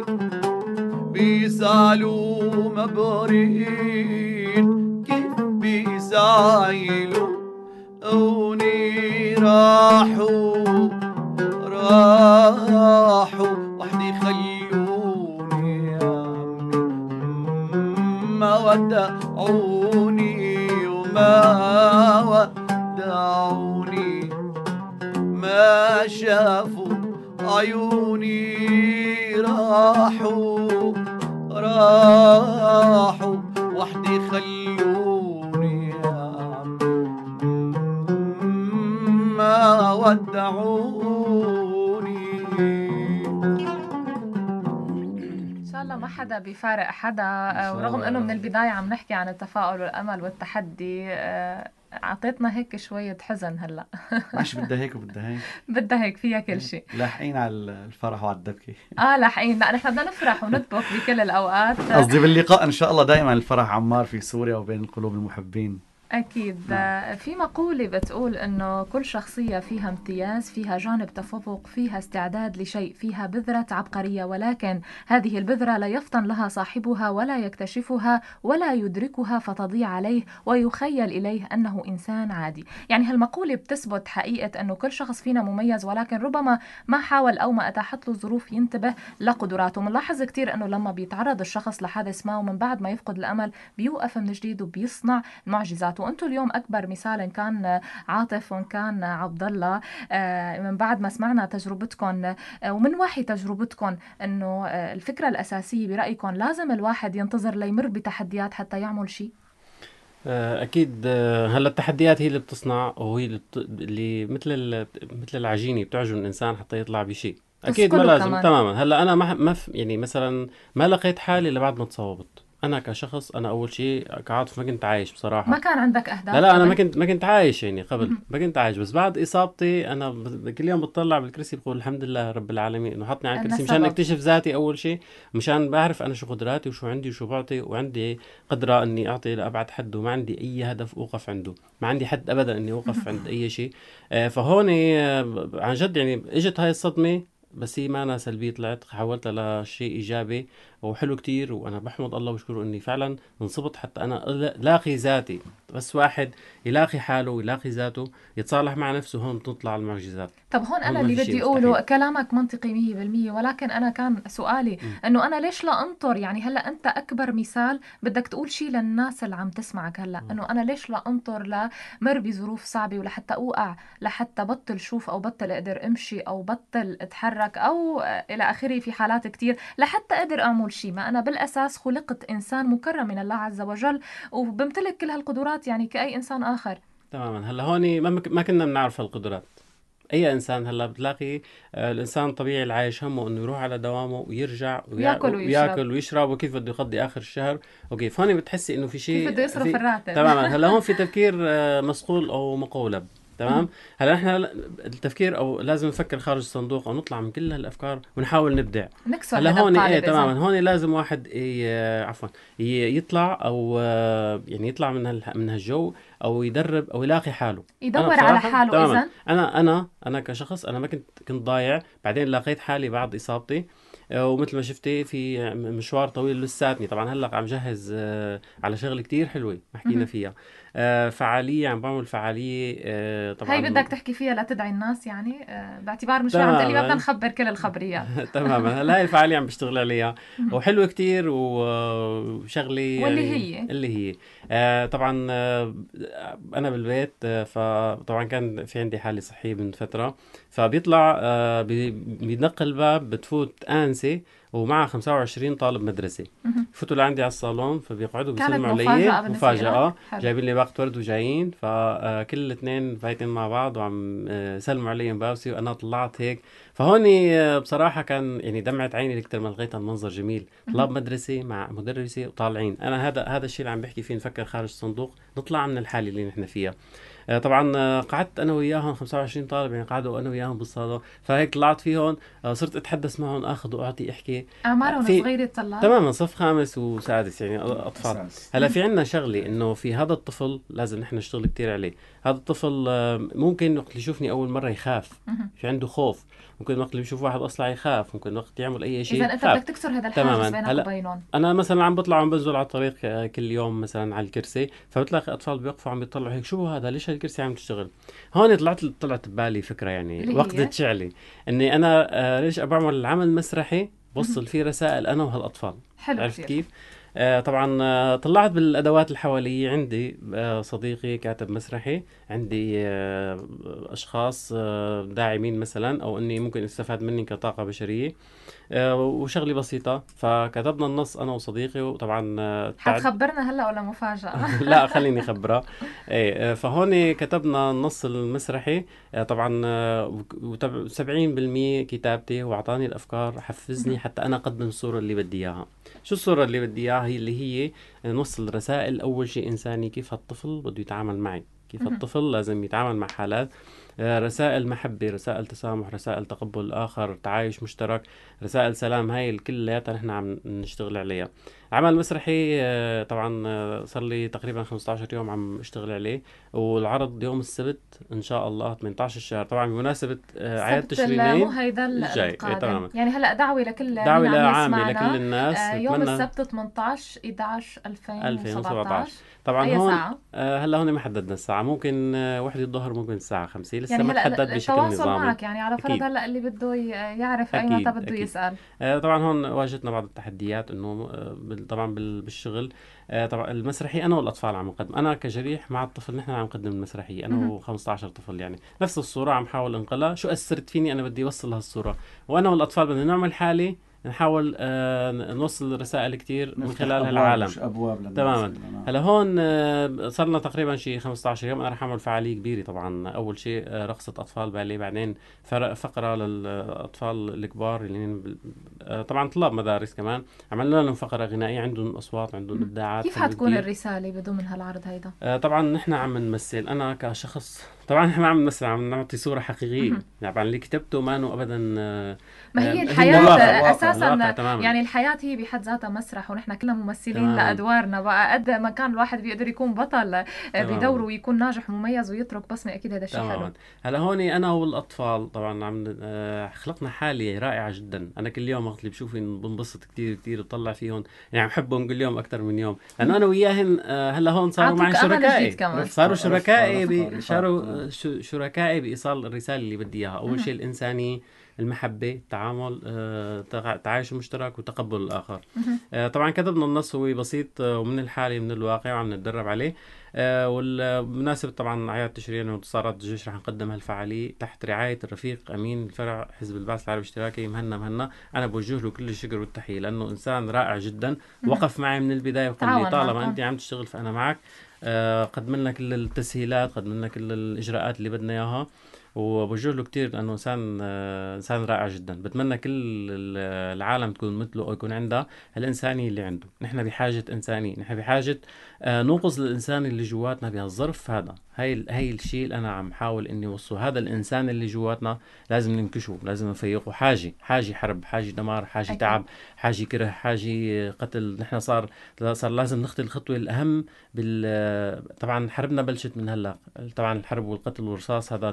بيزعلوا ما بريد كيف بيزعلوا أوني. راحوا راحوا وحدي خلوني يا عمي، ما ودعوني وما ودعوني. ما شافوا عيوني، راحوا راحوا وحدي خلوني يا عمي، ما ودعوني. إن شاء الله ما حدا بيفارق حدا، ورغم انه من البداية عم نحكي عن التفاؤل والامل والتحدي، عطيتنا هيك شوية حزن هلا. ماشي، بدها هيك وبدها هيك. بدها هيك فيها كل شيء. لاحقين على الفرح وعلى الدبكة. اه لاحقين، لا نحن بدنا نفرح ونطبخ بكل الاوقات. قصدي باللقاء ان شاء الله دائما الفرح عمار في سوريا وبين القلوب المحبين. أكيد. نعم. في مقولة بتقول إنه كل شخصية فيها امتياز، فيها جانب تفوق، فيها استعداد لشيء، فيها بذرة عبقرية، ولكن هذه البذرة لا يفطن لها صاحبها ولا يكتشفها ولا يدركها فتضيع عليه ويخيل إليه أنه إنسان عادي. يعني هالمقولة بتثبت حقيقة إنه كل شخص فينا مميز، ولكن ربما ما حاول أو ما أتاحت له الظروف ينتبه لقدراته. منلاحظ كتير إنه لما بيتعرض الشخص لحادث ما ومن بعد ما يفقد الأمل بيوقف من جديد وبيصنع المعجزات. وانتم اليوم اكبر مثال، ان كان عاطف وان كان عبد الله، من بعد ما سمعنا تجربتكم ومن وحي تجربتكم، انه الفكره الاساسيه برايكم لازم الواحد ينتظر ليمر بتحديات حتى يعمل شيء؟ اكيد. هلا التحديات هي اللي بتصنع، وهي اللي, بت... اللي مثل مثل العجينه بتعجن الانسان حتى يطلع بشيء. اكيد ما لازم كمان. تماما. هلا انا ما ما يعني مثلا ما لقيت حالي الا بعد ما تصوبت. انا كشخص، انا اول شيء كعاطف ما كنت عايش بصراحه. ما كان عندك اهداف؟ لا لا انا ما كنت ما كنت عايش يعني قبل. ما كنت عايش، بس بعد اصابتي انا كل يوم بتطلع بالكرسي بقول الحمد لله رب العالمين انه حطني على الكرسي مشان اكتشف ذاتي اول شيء، مشان بعرف انا شو قدراتي وشو عندي وشو بعطي، وعندي قدره اني اعطي لابعد حد، وما عندي اي هدف اوقف عنده، ما عندي حد ابدا اني اوقف عند اي شيء. فهون عن جد يعني اجت هاي الصدمه، بس هي ما أنا سلبية، طلعت حولتها لشيء إيجابي وحلو كتير. وأنا بحمد الله وبشكره إني فعلا انصبت حتى أنا لاقي ذاتي. بس واحد يلاقي حاله ويلاقي ذاته يتصالح مع نفسه، هون تطلع المعجزات. طب هون أنا اللي بدي أقوله كلامك منطقي مية بالمية، ولكن أنا كان سؤالي م. إنه أنا ليش لا أنطر؟ يعني هلأ أنت أكبر مثال بدك تقول شيء للناس اللي عم تسمعك هلأ، إنه أنا ليش لا أنطر لمر بظروف صعبة ولحتى أوقع، لحتى بطل شوف أو بطل أقدر أمشي أو بطل أتحرك أو إلى آخره، في حالات كتير لحتى أقدر أعمل شيء. ما أنا بالأساس خلقت إنسان مكرم من الله عز وجل وبمتلك كل هالقدرات يعني كأي إنسان آخر. تماما. هلا هون ما, ما كنا بنعرف هالقدرات. اي انسان هلا بتلاقي آه الانسان الطبيعي العايش همه انه يروح على دوامه ويرجع وياكل ويشرب, وياكل ويشرب وكيف بده يقضي اخر الشهر وكيف. هون بتحسي انه في شيء كيف بده يصرف في... الراتب. تماما. هلا هون في تفكير آه مسقول او مقولب. تمام. هلا احنا التفكير او لازم نفكر خارج الصندوق او نطلع من كل هالافكار ونحاول نبدع. هلا هون ايه تماما. هون لازم واحد إيه عفوا يطلع او يعني يطلع من هال من هالجو او يدرب او يلاقي حاله، يدور على حاله. اذا انا انا انا كشخص انا ما كنت كنت ضايع، بعدين لقيت حالي بعد اصابتي، ومثل ما شفتي في مشوار طويل لساتني. طبعا هلا عم جهز على شغله كتير حلوه ما حكينا فيها. آه، فعالية عم بعمل فعالية آه، طبعا هي بدك تحكي فيها لتدعي الناس يعني، آه، باعتبار من شوي عم تقلي ما بدنا تماما. نخبر كل الخبريات. تماما. هلا هاي الفعالية عم بشتغل عليها وحلوة كتير و- وشغلة واللي يعني هي اللي هي آه طبعا آه أنا بالبيت آه فطبعا كان في عندي حالة صحية من فترة، فبيطلع آه بي- بيدق الباب بتفوت آنسة ومعها خمسة وعشرين طالب مدرسة، مهم. فوتوا لعندي على الصالون فبيقعدوا كانت بيسلموا مفاجأة علي بالنسبة لك؟ مفاجأة، حلو. جايبين لي باقة ورد وجايين، فكل الاثنين فايتين مع بعض وعم آه، يسلموا علي مباوسي وأنا طلعت هيك. فهوني آه، بصراحة كان يعني دمعت عيني أكتر ما لقيت المنظر جميل، طلاب مهم. مدرسة مع مدرسة وطالعين. أنا هذا هذا الشيء اللي عم بحكي فيه، نفكر خارج الصندوق، نطلع من الحالة اللي نحن فيها. آه، طبعا آه، قعدت انا وياهم خمسة وعشرين طالب يعني، قعدوا انا وياهم بالصاله، فهيك طلعت فيهم آه، صرت اتحدث معهم، اخذ واعطي احكي آه، أعمارهم في صغيرة الطلاب؟ تماما صف خامس وسادس يعني اطفال. أساس. هلا في عندنا شغله انه في هذا الطفل لازم نحن نشتغل كتير عليه. هذا الطفل آه، ممكن وقت يشوفني اول مره يخاف، مهم. في عنده خوف، ممكن وقت اللي بيشوف واحد اصلع يخاف، ممكن وقت يعمل اي شيء إذا أنت يخاف. بدك تكسر هذا الحاجز تماما. بينك هلا وبينهم. انا مثلا عم بطلع عم بنزل على الطريق آه، كل يوم مثلا على الكرسي، فبتلاقي اطفال بيوقفوا عم يطلعوا هيك شو هذا، ليش هالكرسي عم تشتغل. هون طلعت طلعت ببالي فكره يعني اللي وقت هي شعلي، اني انا آه، ليش بعمل عمل مسرحي بوصل فيه رسائل انا وهالاطفال. حلو عرفت كتير. كيف؟ آه طبعا آه طلعت بالادوات اللي حوالي عندي آه صديقي كاتب مسرحي، عندي آه اشخاص آه داعمين مثلا او اني ممكن استفاد مني كطاقه بشريه، آه وشغلي بسيطه، فكتبنا النص انا وصديقي. وطبعا آه تعد... حتخبرنا هلا ولا مفاجأة؟ لا خليني اخبرها. ايه آه، فهون كتبنا النص المسرحي آه، طبعا آه، وتب- سبعين بالمية كتابتي، واعطاني الافكار، حفزني حتى انا اقدم الصورة اللي بدي اياها. شو الصورة اللي بدي اياها؟ هي اللي هي نوصل رسائل اول شيء انساني، كيف هالطفل بده يتعامل معي، كيف الطفل لازم يتعامل مع حالات آه، رسائل محبة، رسائل تسامح، رسائل تقبل الآخر، تعايش مشترك، رسائل سلام. هاي كلياتها نحن عم نشتغل عليها. عمل مسرحي آه، طبعا آه، صار لي تقريبا خمسة عشر يوم عم اشتغل عليه، والعرض يوم السبت ان شاء الله ثمانية عشر الشهر، طبعا بمناسبة آه، اعياد السبت ال- مو تشرينين هيدا ال- الجاي. ايه القادم تماما. يعني. هلا دعوة لكل دعوة مين عم عامة لكل يسمعنا. الناس، آه، يوم بتمنى السبت ثمانية عشر إحدى عشر ألفين وسبعطعش. ألفين وسبعطعش. طبعا أي هون ساعة؟ آه، هلا هون ما حددنا الساعة، ممكن آه، وحدة الظهر، ممكن الساعة خمسة، لسه يعني ما هلا ال- تحدد بشكل التواصل نظامي. معك يعني على فرض أكيد هلا اللي بده ي- يعرف أي متى أكيد بده أكيد. يسأل. آه، طبعا هون واجهتنا بعض التحديات، انه آه، بال- طبعا بال- بالشغل آه، طبعا المسرحيه انا والاطفال عم نقدم، انا كجريح مع الطفل نحن عم نقدم المسرحيه انا و15 طفل يعني، نفس الصوره عم حاول انقلها، شو اثرت فيني انا بدي اوصل هالصوره، وانا والاطفال بدنا نعمل حاله نحاول آه، نوصل رسائل كتير من نفتح خلال أبواب هالعالم. مش أبواب للناس. تماما. نعم. هلا هون آه، صار لنا تقريبا شي خمسة عشر يوم، انا رح اعمل فعاليه كبيره. طبعا اول شيء آه، رقصه اطفال باليه، بعدين فرق فقره للاطفال الكبار اللي هن بال- آه، طبعا طلاب مدارس كمان، عملنا لهم فقره غنائيه، عندهم اصوات، عندهم ابداعات كيف حلوه حتكون كتير. الرسالة بدون من هالعرض هيدا؟ آه، طبعا نحن عم نمثل، انا كشخص طبعا احنا ما عم نمثل، عم نعطي صوره حقيقيه، يعني اللي كتبته ما انه ابدا آه، ما آه، هي هي الحياة الواقع. الواقع. أساسا الواقع تماما. يعني الحياة هي بحد ذاتها مسرح، ونحن كلنا ممثلين تماما لأدوارنا. بقى قد ما كان الواحد بيقدر يكون بطل آه، تماما بدوره ويكون ناجح ومميز ويترك بصمة، أكيد هذا الشيء حلو. تماما. هلا هوني انا والاطفال طبعا عم آه، خلقنا حاله رائعه جدا، انا كل يوم وقت اللي بشوفي بنبسط كتير كتير، بطلع فيهم يعني بحبهم كل يوم اكثر من يوم، لانه انا وياهن آه، هلا هون صاروا معي عطوك أمل جديد شركائي، كمان. صاروا رفقة- شركائي رفقة- ب... رفقة. صاروا نعم. آه، ش- شركائي بايصال الرساله اللي بدي اياها. اول شيء الانسانيه، المحبه، التعامل، آه، تع- تعايش مشترك وتقبل الاخر. آه، طبعا كتبنا النص، هو بسيط آه، ومن الحالة من الواقع وعم نتدرب عليه. آه، والمناسبة طبعا أعياد تشرين وانتصارات الجيش رح نقدم هالفعالية تحت رعاية الرفيق أمين فرع حزب البعث العربي الاشتراكي مهنا مهنا. أنا بوجه له كل الشكر والتحية لأنه إنسان رائع جدا، وقف معي من البداية وقال لي تعاون طالما معكم. أنت عم تشتغل فأنا معك. آه، قدم لنا كل التسهيلات، قدم لنا كل الإجراءات اللي بدنا إياها، وبوجه له كتير لأنه إنسان آه، إنسان رائع جدا. بتمنى كل ال- العالم تكون مثله أو يكون عندها الإنسانية اللي عنده. نحن بحاجة إنسانية، نحن بحاجة آه، نوقظ الإنسان اللي جواتنا بهالظرف هذا. هاي ال- هاي الشيء اللي أنا عم حاول إني أوصله، هذا الإنسان اللي جواتنا لازم ننكشه، لازم نفيقه. حاجة حاجة حرب، حاجة دمار، حاجة أكيد. تعب، حاجة كره، حاجة قتل. نحن صار صار لازم نخطي الخطوة الأهم بال طبعا حربنا بلشت من هلا، طبعا الحرب والقتل والرصاص هذا انتهى،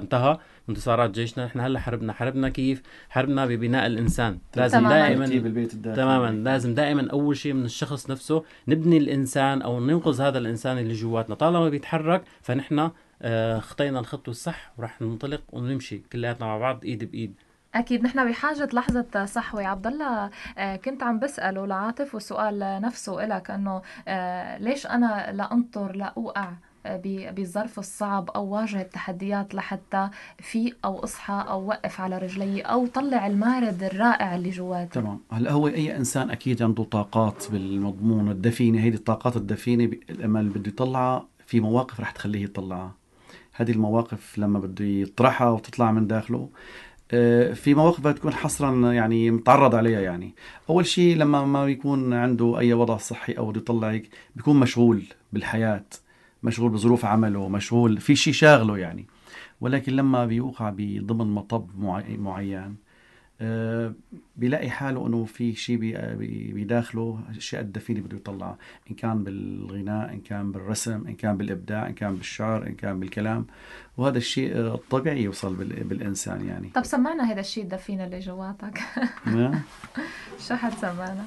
انتصارات جيشنا. نحن هلا حربنا حربنا كيف؟ حربنا ببناء الانسان. لازم تماماً. دائما ترتيب البيت الداخلي. تماما لازم دائما اول شيء من الشخص نفسه نبني الانسان او ننقذ هذا الانسان اللي جواتنا. طالما بيتحرك فنحن آه، خطينا الخطوه الصح وراح ننطلق ونمشي كلياتنا مع بعض ايد بايد. أكيد نحن بحاجة لحظة صحوة. عبد الله، آه، كنت عم بسأله لعاطف والسؤال نفسه إلك أنه آه، ليش أنا لا أنطر لا أوقع آه، ب- بالظرف الصعب أو واجه التحديات لحتى في أو أصحى أو وقف على رجلي أو طلع المارد الرائع اللي جواتي. تمام. هلا هو اي انسان اكيد عنده طاقات بالمضمون الدفينه. هيدي الطاقات الدفينه ب- لما بده يطلعها في مواقف رح تخليه يطلعها. هذه المواقف لما بده يطرحها وتطلع من داخله، آه، في مواقف بتكون حصرا يعني متعرض عليها. يعني اول شيء لما ما بيكون عنده اي وضع صحي او بده يطلع هيك، بيكون مشغول بالحياه، مشغول بظروف عمله، مشغول في شيء شاغله يعني. ولكن لما بيوقع بضمن مطب معي- معين، آه، بيلاقي حاله انه في شيء بي- بي- بداخله اشياء الدفينه بده يطلعها، ان كان بالغناء، ان كان بالرسم، ان كان بالابداع، ان كان بالشعر، ان كان بالكلام. وهذا الشيء آه، الطبيعي يوصل بال- بالانسان يعني. طب سمعنا هذا الشيء الدفين اللي جواتك. ما شو حتسمعنا؟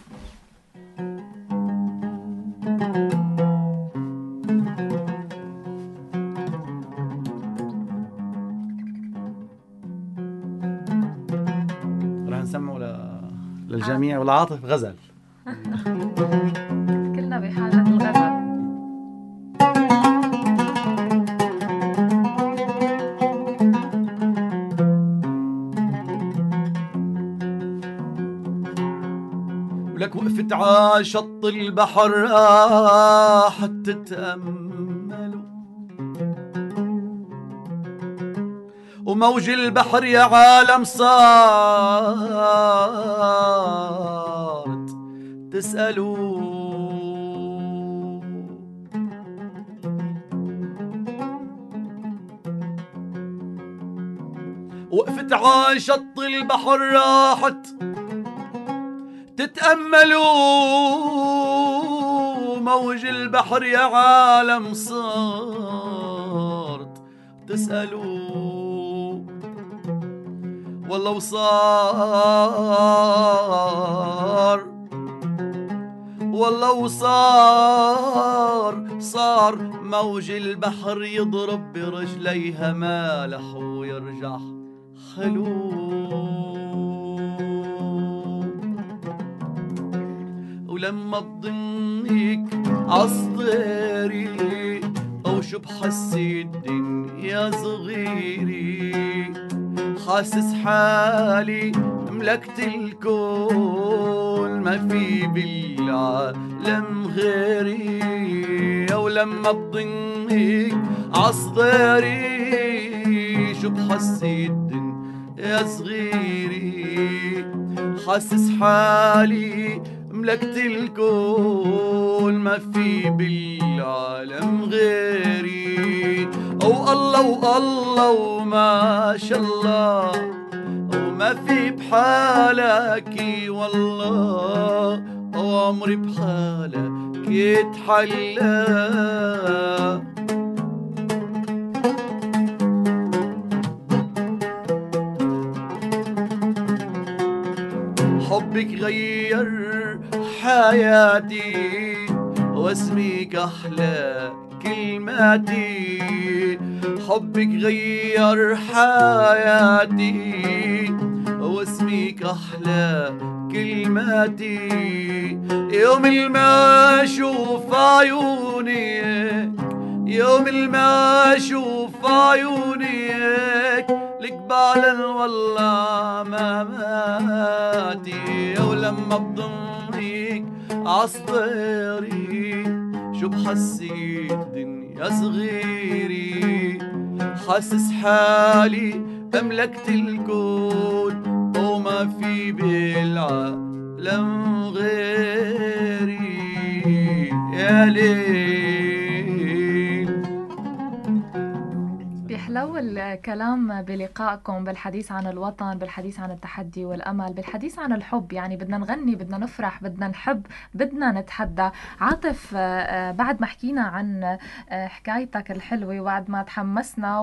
رح نسمعه ل... للجميع والعاطف غزل. كلنا بحاجة الغزل. ولك وقفت على شط البحر راحت تتأملوا، وموج البحر يا عالم صارت تسألوا. وقفت على شط البحر راحت تتأملوا، موج البحر يا عالم صارت تسألوا. والله وصار، والله وصار، صار موج البحر يضرب برجليها مالح ويرجع خلو. ولما بضنك عصدري او شو بحسي الدنيا صغيري، حاسس حالي ملكت الكون ما في بالعالم غيري. ولما بضنك عصدري شو بحسي الدنيا صغيري، حاسس حالي ملكت الكون ما في بالعالم غيري. او الله والله وما شاء الله، وما في بحالك والله، وعمري بحالك يتحلى. حبك غير حياتي واسمك أحلى كلماتي. حبك غير حياتي واسمك أحلى كلماتي. يوم ما أشوف عيونك، يوم ما أشوف عيونك، لك بعلن والله ما ماتي. ولما بضمك عصدري شو بحسي الدنيا صغيري، حاسس حالي أملكت الكون وما في بالعالم غيري. يا ليل حلو الكلام بلقائكم، بالحديث عن الوطن، بالحديث عن التحدي والأمل، بالحديث عن الحب. يعني بدنا نغني، بدنا نفرح، بدنا نحب، بدنا نتحدى. عاطف، بعد ما حكينا عن حكايتك الحلوة وبعد ما تحمسنا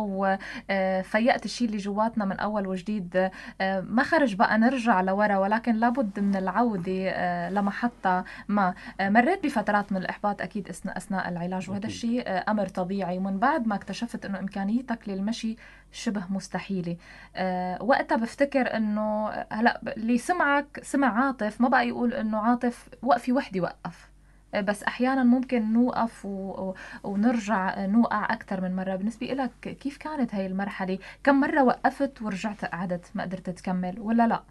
وفيقت الشيء اللي جواتنا من أول وجديد، ما خرج بقى نرجع لورا، ولكن لابد من العودة لمحطة ما. مريت بفترات من الإحباط أكيد أثناء العلاج، وهذا الشيء أمر طبيعي. ومن بعد ما اكتشفت أنه إمكانيتك للمشي شبه مستحيلة، أه وقتها بفتكر أنه هلأ اللي سمعك سمع عاطف ما بقى يقول أنه عاطف وقفي وحدي وقف، بس أحيانا ممكن نوقف و... ونرجع نوقع أكثر من مرة. بالنسبة لك كيف كانت هاي المرحلة؟ كم مرة وقفت ورجعت قعدت ما قدرت تكمل ولا لا؟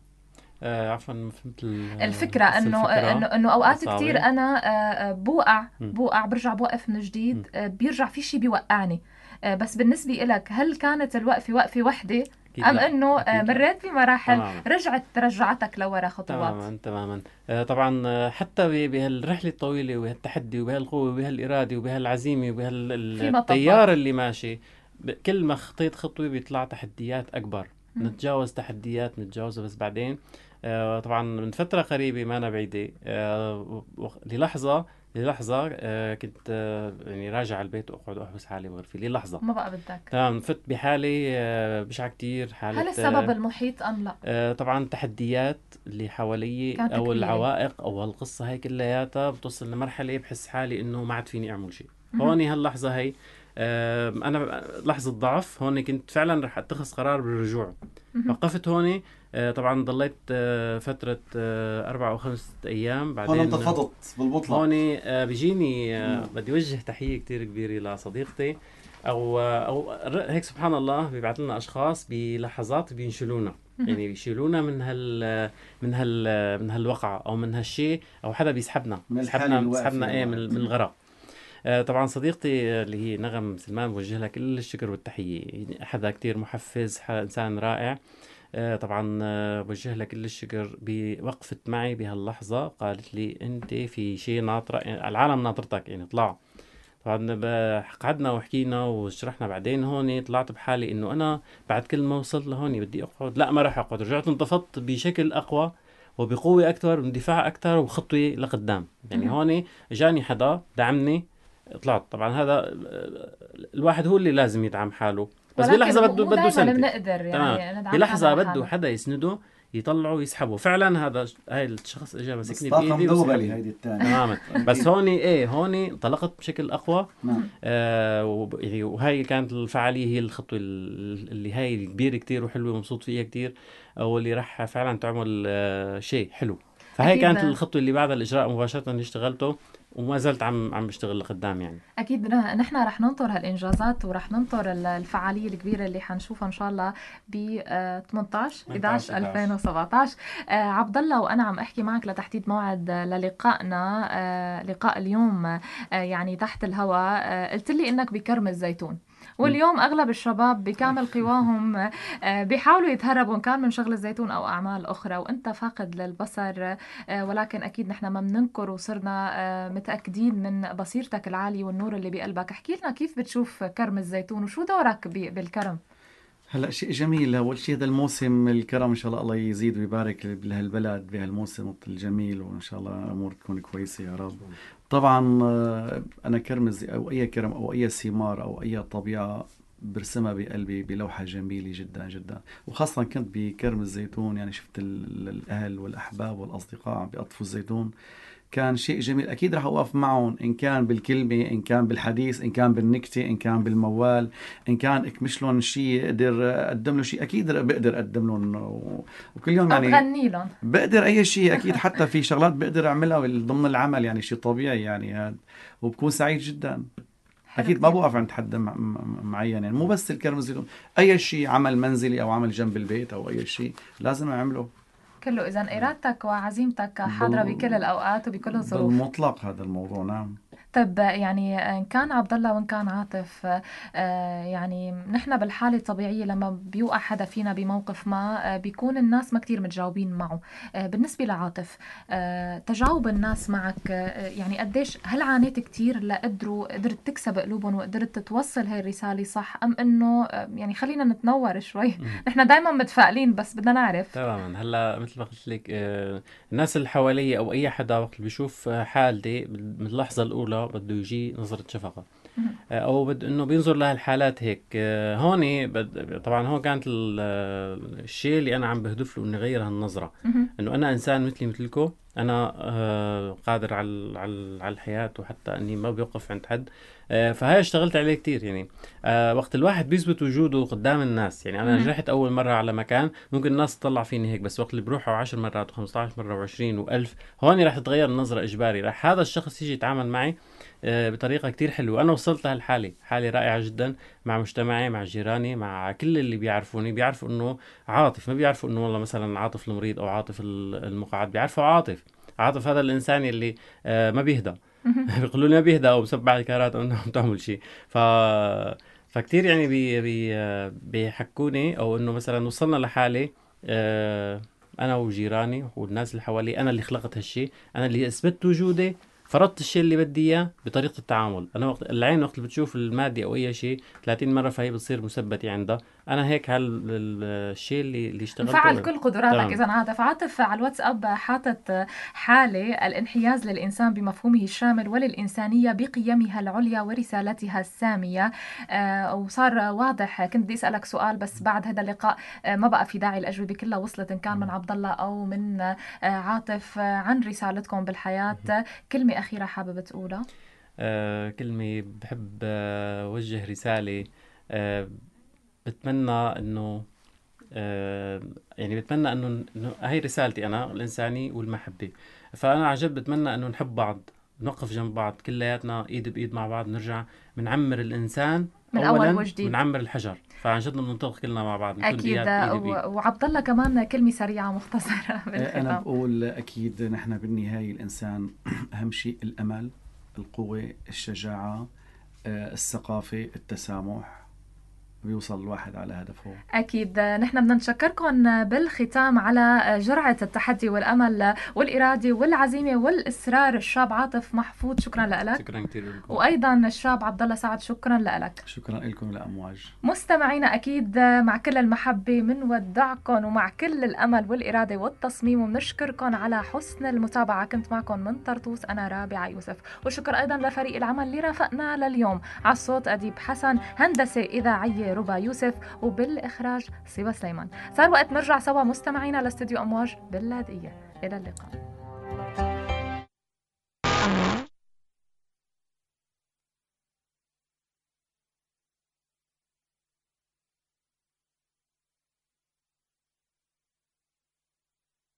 آه عفوا ما فهمت الفكرة انه انه انه اوقات كثير انا بوقع بوقع برجع بوقف من جديد، بيرجع في شيء بيوقعني. بس بالنسبة لك هل كانت الوقفة وقفة وحدة ام انه مريت بمراحل تماما. رجعت رجعتك لورا خطوات؟ تماما تماما. آه طبعا حتى بهالرحلة الطويلة وبهالتحدي وبهالقوة وبهالإرادة وبهالعزيمة وبهالتيار اللي ماشي، كل ما خطيت خطوة بيطلع تحديات أكبر. م. نتجاوز تحديات نتجاوزها، بس بعدين آه طبعا من فترة قريبة ما أنا بعيدة، آه للحظة للحظة آه كنت آه يعني راجع البيت وأقعد أحبس حالي بغرفي للحظة. ما بقى بدك. تمام، فت بحالي آه بشعة كتير حالة. هل السبب آه المحيط أم لا؟ آه طبعا تحديات اللي حوالي أو كبيرة. العوائق أو هالقصة هاي كلياتها بتوصل لمرحلة بحس حالي إنه ما عاد فيني أعمل شيء. هوني هاللحظة هاي آه أنا لحظة ضعف، هوني كنت فعلا رح أتخذ قرار بالرجوع. وقفت هوني. آه طبعا ضليت آه فترة آه أربع أو خمسة أيام، بعدين هون انتفضت بالمطلق. هوني آه بيجيني آه بدي وجه تحية كتير كبيرة لصديقتي، أو أو هيك سبحان الله بيبعث لنا أشخاص بلحظات بينشلونا، يعني بيشيلونا من هال من هال من هالوقعة أو من هالشيء، أو حدا بيسحبنا بيسحبنا بيسحبنا إيه من, من الغرق. آه طبعا صديقتي اللي هي نغم سلمان بوجه لها كل الشكر والتحية، يعني حدا كتير محفز، إنسان رائع. آه طبعا آه بوجه لها كل الشكر، بوقفت معي بهاللحظة، قالت لي أنت في شيء ناطرة، يعني العالم ناطرتك، يعني طلع. طبعا قعدنا وحكينا وشرحنا. بعدين هون طلعت بحالي إنه أنا بعد كل ما وصلت لهون بدي أقعد، لا ما راح أقعد. رجعت انتفضت بشكل أقوى وبقوة أكثر واندفاع أكثر وخطوة لقدام. يعني هون جاني حدا دعمني، طلعت. طبعا هذا الواحد هو اللي لازم يدعم حاله، بس بلحظة بده بده سنة. يعني بلحظة بده حدا يسنده يطلعوا ويسحبوا. فعلا هذا هاي الشخص اجى مسكني بايدي وسحبني هيدي الثانيه تماما. بس هوني ايه هوني انطلقت بشكل اقوى. نعم. آه يعني وهي كانت الفعاليه هي الخطوه اللي هاي كبيره كتير وحلوه ومبسوط فيها كتير، واللي راح فعلا تعمل آه شيء حلو. فهي كانت الخطوه اللي بعد الاجراء مباشره اللي اشتغلته، وما زلت عم عم بشتغل لقدام. يعني اكيد نحن رح ننطر هالانجازات ورح ننطر الفعاليه الكبيره اللي حنشوفها ان شاء الله ب ثمانية عشر إحدى عشر ألفين وسبعة عشر. آه عبد الله، وانا عم احكي معك لتحديد موعد للقائنا، آه لقاء اليوم آه يعني تحت الهواء، آه قلت لي انك بكرم الزيتون، واليوم أغلب الشباب بكامل قواهم بيحاولوا يتهربوا إن كان من شغل الزيتون أو أعمال أخرى، وأنت فاقد للبصر، ولكن أكيد نحن ما بننكر وصرنا متأكدين من بصيرتك العالية والنور اللي بقلبك. احكي لنا كيف بتشوف كرم الزيتون وشو دورك بالكرم؟ هلا شيء جميل. اول شيء هذا الموسم الكرم ان شاء الله الله يزيد ويبارك لهالبلد بهالموسم الجميل، وان شاء الله الامور تكون كويسه يا رب. طبعا انا كرم او اي كرم او اي ثمار او اي طبيعه برسمها بقلبي بلوحه جميله جدا جدا، وخاصه كنت بكرم الزيتون. يعني شفت الاهل والاحباب والاصدقاء عم بيقطفوا الزيتون، كان شيء جميل. أكيد رح أوقف معهم، إن كان بالكلمة، إن كان بالحديث، إن كان بالنكتة، إن كان بالموال، إن كان أكمش لهم شيء أقدر أقدم له شيء أكيد بقدر أقدم لهم، وكل يوم يعني أغني لهم، بقدر أي شيء أكيد. حتى في شغلات بقدر أعملها ضمن العمل، يعني شيء طبيعي يعني هذا، وبكون سعيد جدا. أكيد ما بوقف عند حد معين، يعني مو بس الكرم الزيتون، أي شيء عمل منزلي أو عمل جنب البيت أو أي شيء لازم أعمله كله. إذن إرادتك وعزيمتك حاضرة بكل الأوقات وبكل الظروف. بالمطلق هذا الموضوع. نعم. طيب يعني إن كان عبد الله وإن كان عاطف، آه، يعني نحن بالحالة الطبيعية لما بيوقع حدا فينا بموقف ما، آه، بيكون الناس ما كتير متجاوبين معه. آه، بالنسبة لعاطف، آه، تجاوب الناس معك، آه، يعني قديش هل عانيت كتير لقدروا قدرت تكسب قلوبهم وقدرت توصل هاي الرسالة صح، أم إنه آه، يعني خلينا نتنور شوي. مم. نحن دايما متفائلين بس بدنا نعرف. تماما. هلا مثل ما قلت لك، آه، الناس اللي حوالي او اي حدا وقت اللي بيشوف آه، حالتي من اللحظه الاولى بده يجي نظره شفقه، مهم. آه، او بد انه بينظر لهالحالات هيك. آه، هون بد... طبعا هون كانت ال- آه، الشيء اللي انا عم بهدف له اني اغير هالنظره، مهم. انه انا انسان مثلي مثلكم، انا آه، قادر على ال- على ال- على الحياه، وحتى اني ما بيوقف عند حد. آه، فهاي اشتغلت عليه كتير يعني. آه، وقت الواحد بيثبت وجوده قدام الناس، يعني انا مهم. نجحت اول مره على مكان ممكن الناس تطلع فيني هيك، بس وقت اللي بروحوا عشر مرات و15 مره و20 و1000، هون راح تتغير النظره اجباري، راح هذا الشخص يجي يتعامل معي آه، بطريقه كتير حلوه. انا وصلت لهالحاله، حاله رائعه جدا مع مجتمعي، مع جيراني، مع كل اللي بيعرفوني. بيعرفوا انه عاطف، ما بيعرفوا انه والله مثلا عاطف المريض او عاطف ال- المقعد، بيعرفوا عاطف. عاطف هذا الانسان اللي آه، ما بيهدى. مهم. بيقولوا لي ما بيهدى او بسبع الكارات او انه بتعمل شيء. ف فكتير يعني بي... بي... آه، بيحكوني، او انه مثلا وصلنا لحاله آه، انا وجيراني والناس اللي حوالي، انا اللي خلقت هالشيء، انا اللي اثبتت وجودي، فرضت الشيء اللي بدي اياه بطريقه التعامل. انا وقت العين وقت اللي بتشوف المادي او اي شيء ثلاثين مره، فهي بتصير مثبته عندها. انا هيك هالشيء اللي اللي مفعل اشتغلته. كل قدراتك. تمام. إذا عاطف عاطف على الواتساب حاطط حالة الانحياز للإنسان بمفهومه الشامل وللإنسانية بقيمها العليا ورسالتها السامية. آه وصار واضح. كنت بدي أسألك سؤال بس بعد هذا اللقاء آه ما بقى في داعي، الأجوبة كلها وصلت إن كان من عبد الله أو من آه عاطف، آه عن رسالتكم بالحياة. آه كلمة أخيرة حابب تقولها؟ آه كلمة بحب آه أوجه رسالة. آه بتمنى إنه آه يعني بتمنى إنه إنه هاي رسالتي أنا الإنساني والمحبة. فأنا عن جد بتمنى إنه نحب بعض، نوقف جنب بعض كلياتنا إيد بإيد مع بعض، نرجع بنعمر الإنسان من أول أولا، وجديد. بنعمر الحجر. فعن جد بدنا ننطلق كلنا مع بعض، نكون أكيد. إياد إيد آه، بإيد. و- وعبد الله كمان كلمة سريعة مختصرة أنا بالختام. بقول أكيد نحن بالنهاية الإنسان أهم شيء الأمل، القوة، الشجاعة، آه، الثقافة، التسامح، بيوصل الواحد على هدفه. أكيد. نحن بدنا نشكركم بالختام على جرعة التحدي والأمل والإرادة والعزيمة والإصرار الشاب عاطف محفوظ، شكرا لك. شكرا كثير لكم. وأيضا الشاب عبد الله سعد، شكرا لك. شكرا لكم لأمواج. مستمعينا أكيد مع كل المحبة منودعكم ومع كل الأمل والإرادة والتصميم، وبنشكركم على حسن المتابعة. كنت معكم من طرطوس أنا رابعة يوسف، وشكر أيضا لفريق العمل اللي رافقنا لليوم. على الصوت أديب حسن، هندسة إذاعية ربا يوسف، وبالإخراج صبا سليمان. صار وقت نرجع سوا مستمعينا لاستديو أمواج باللاذقية. إلى اللقاء.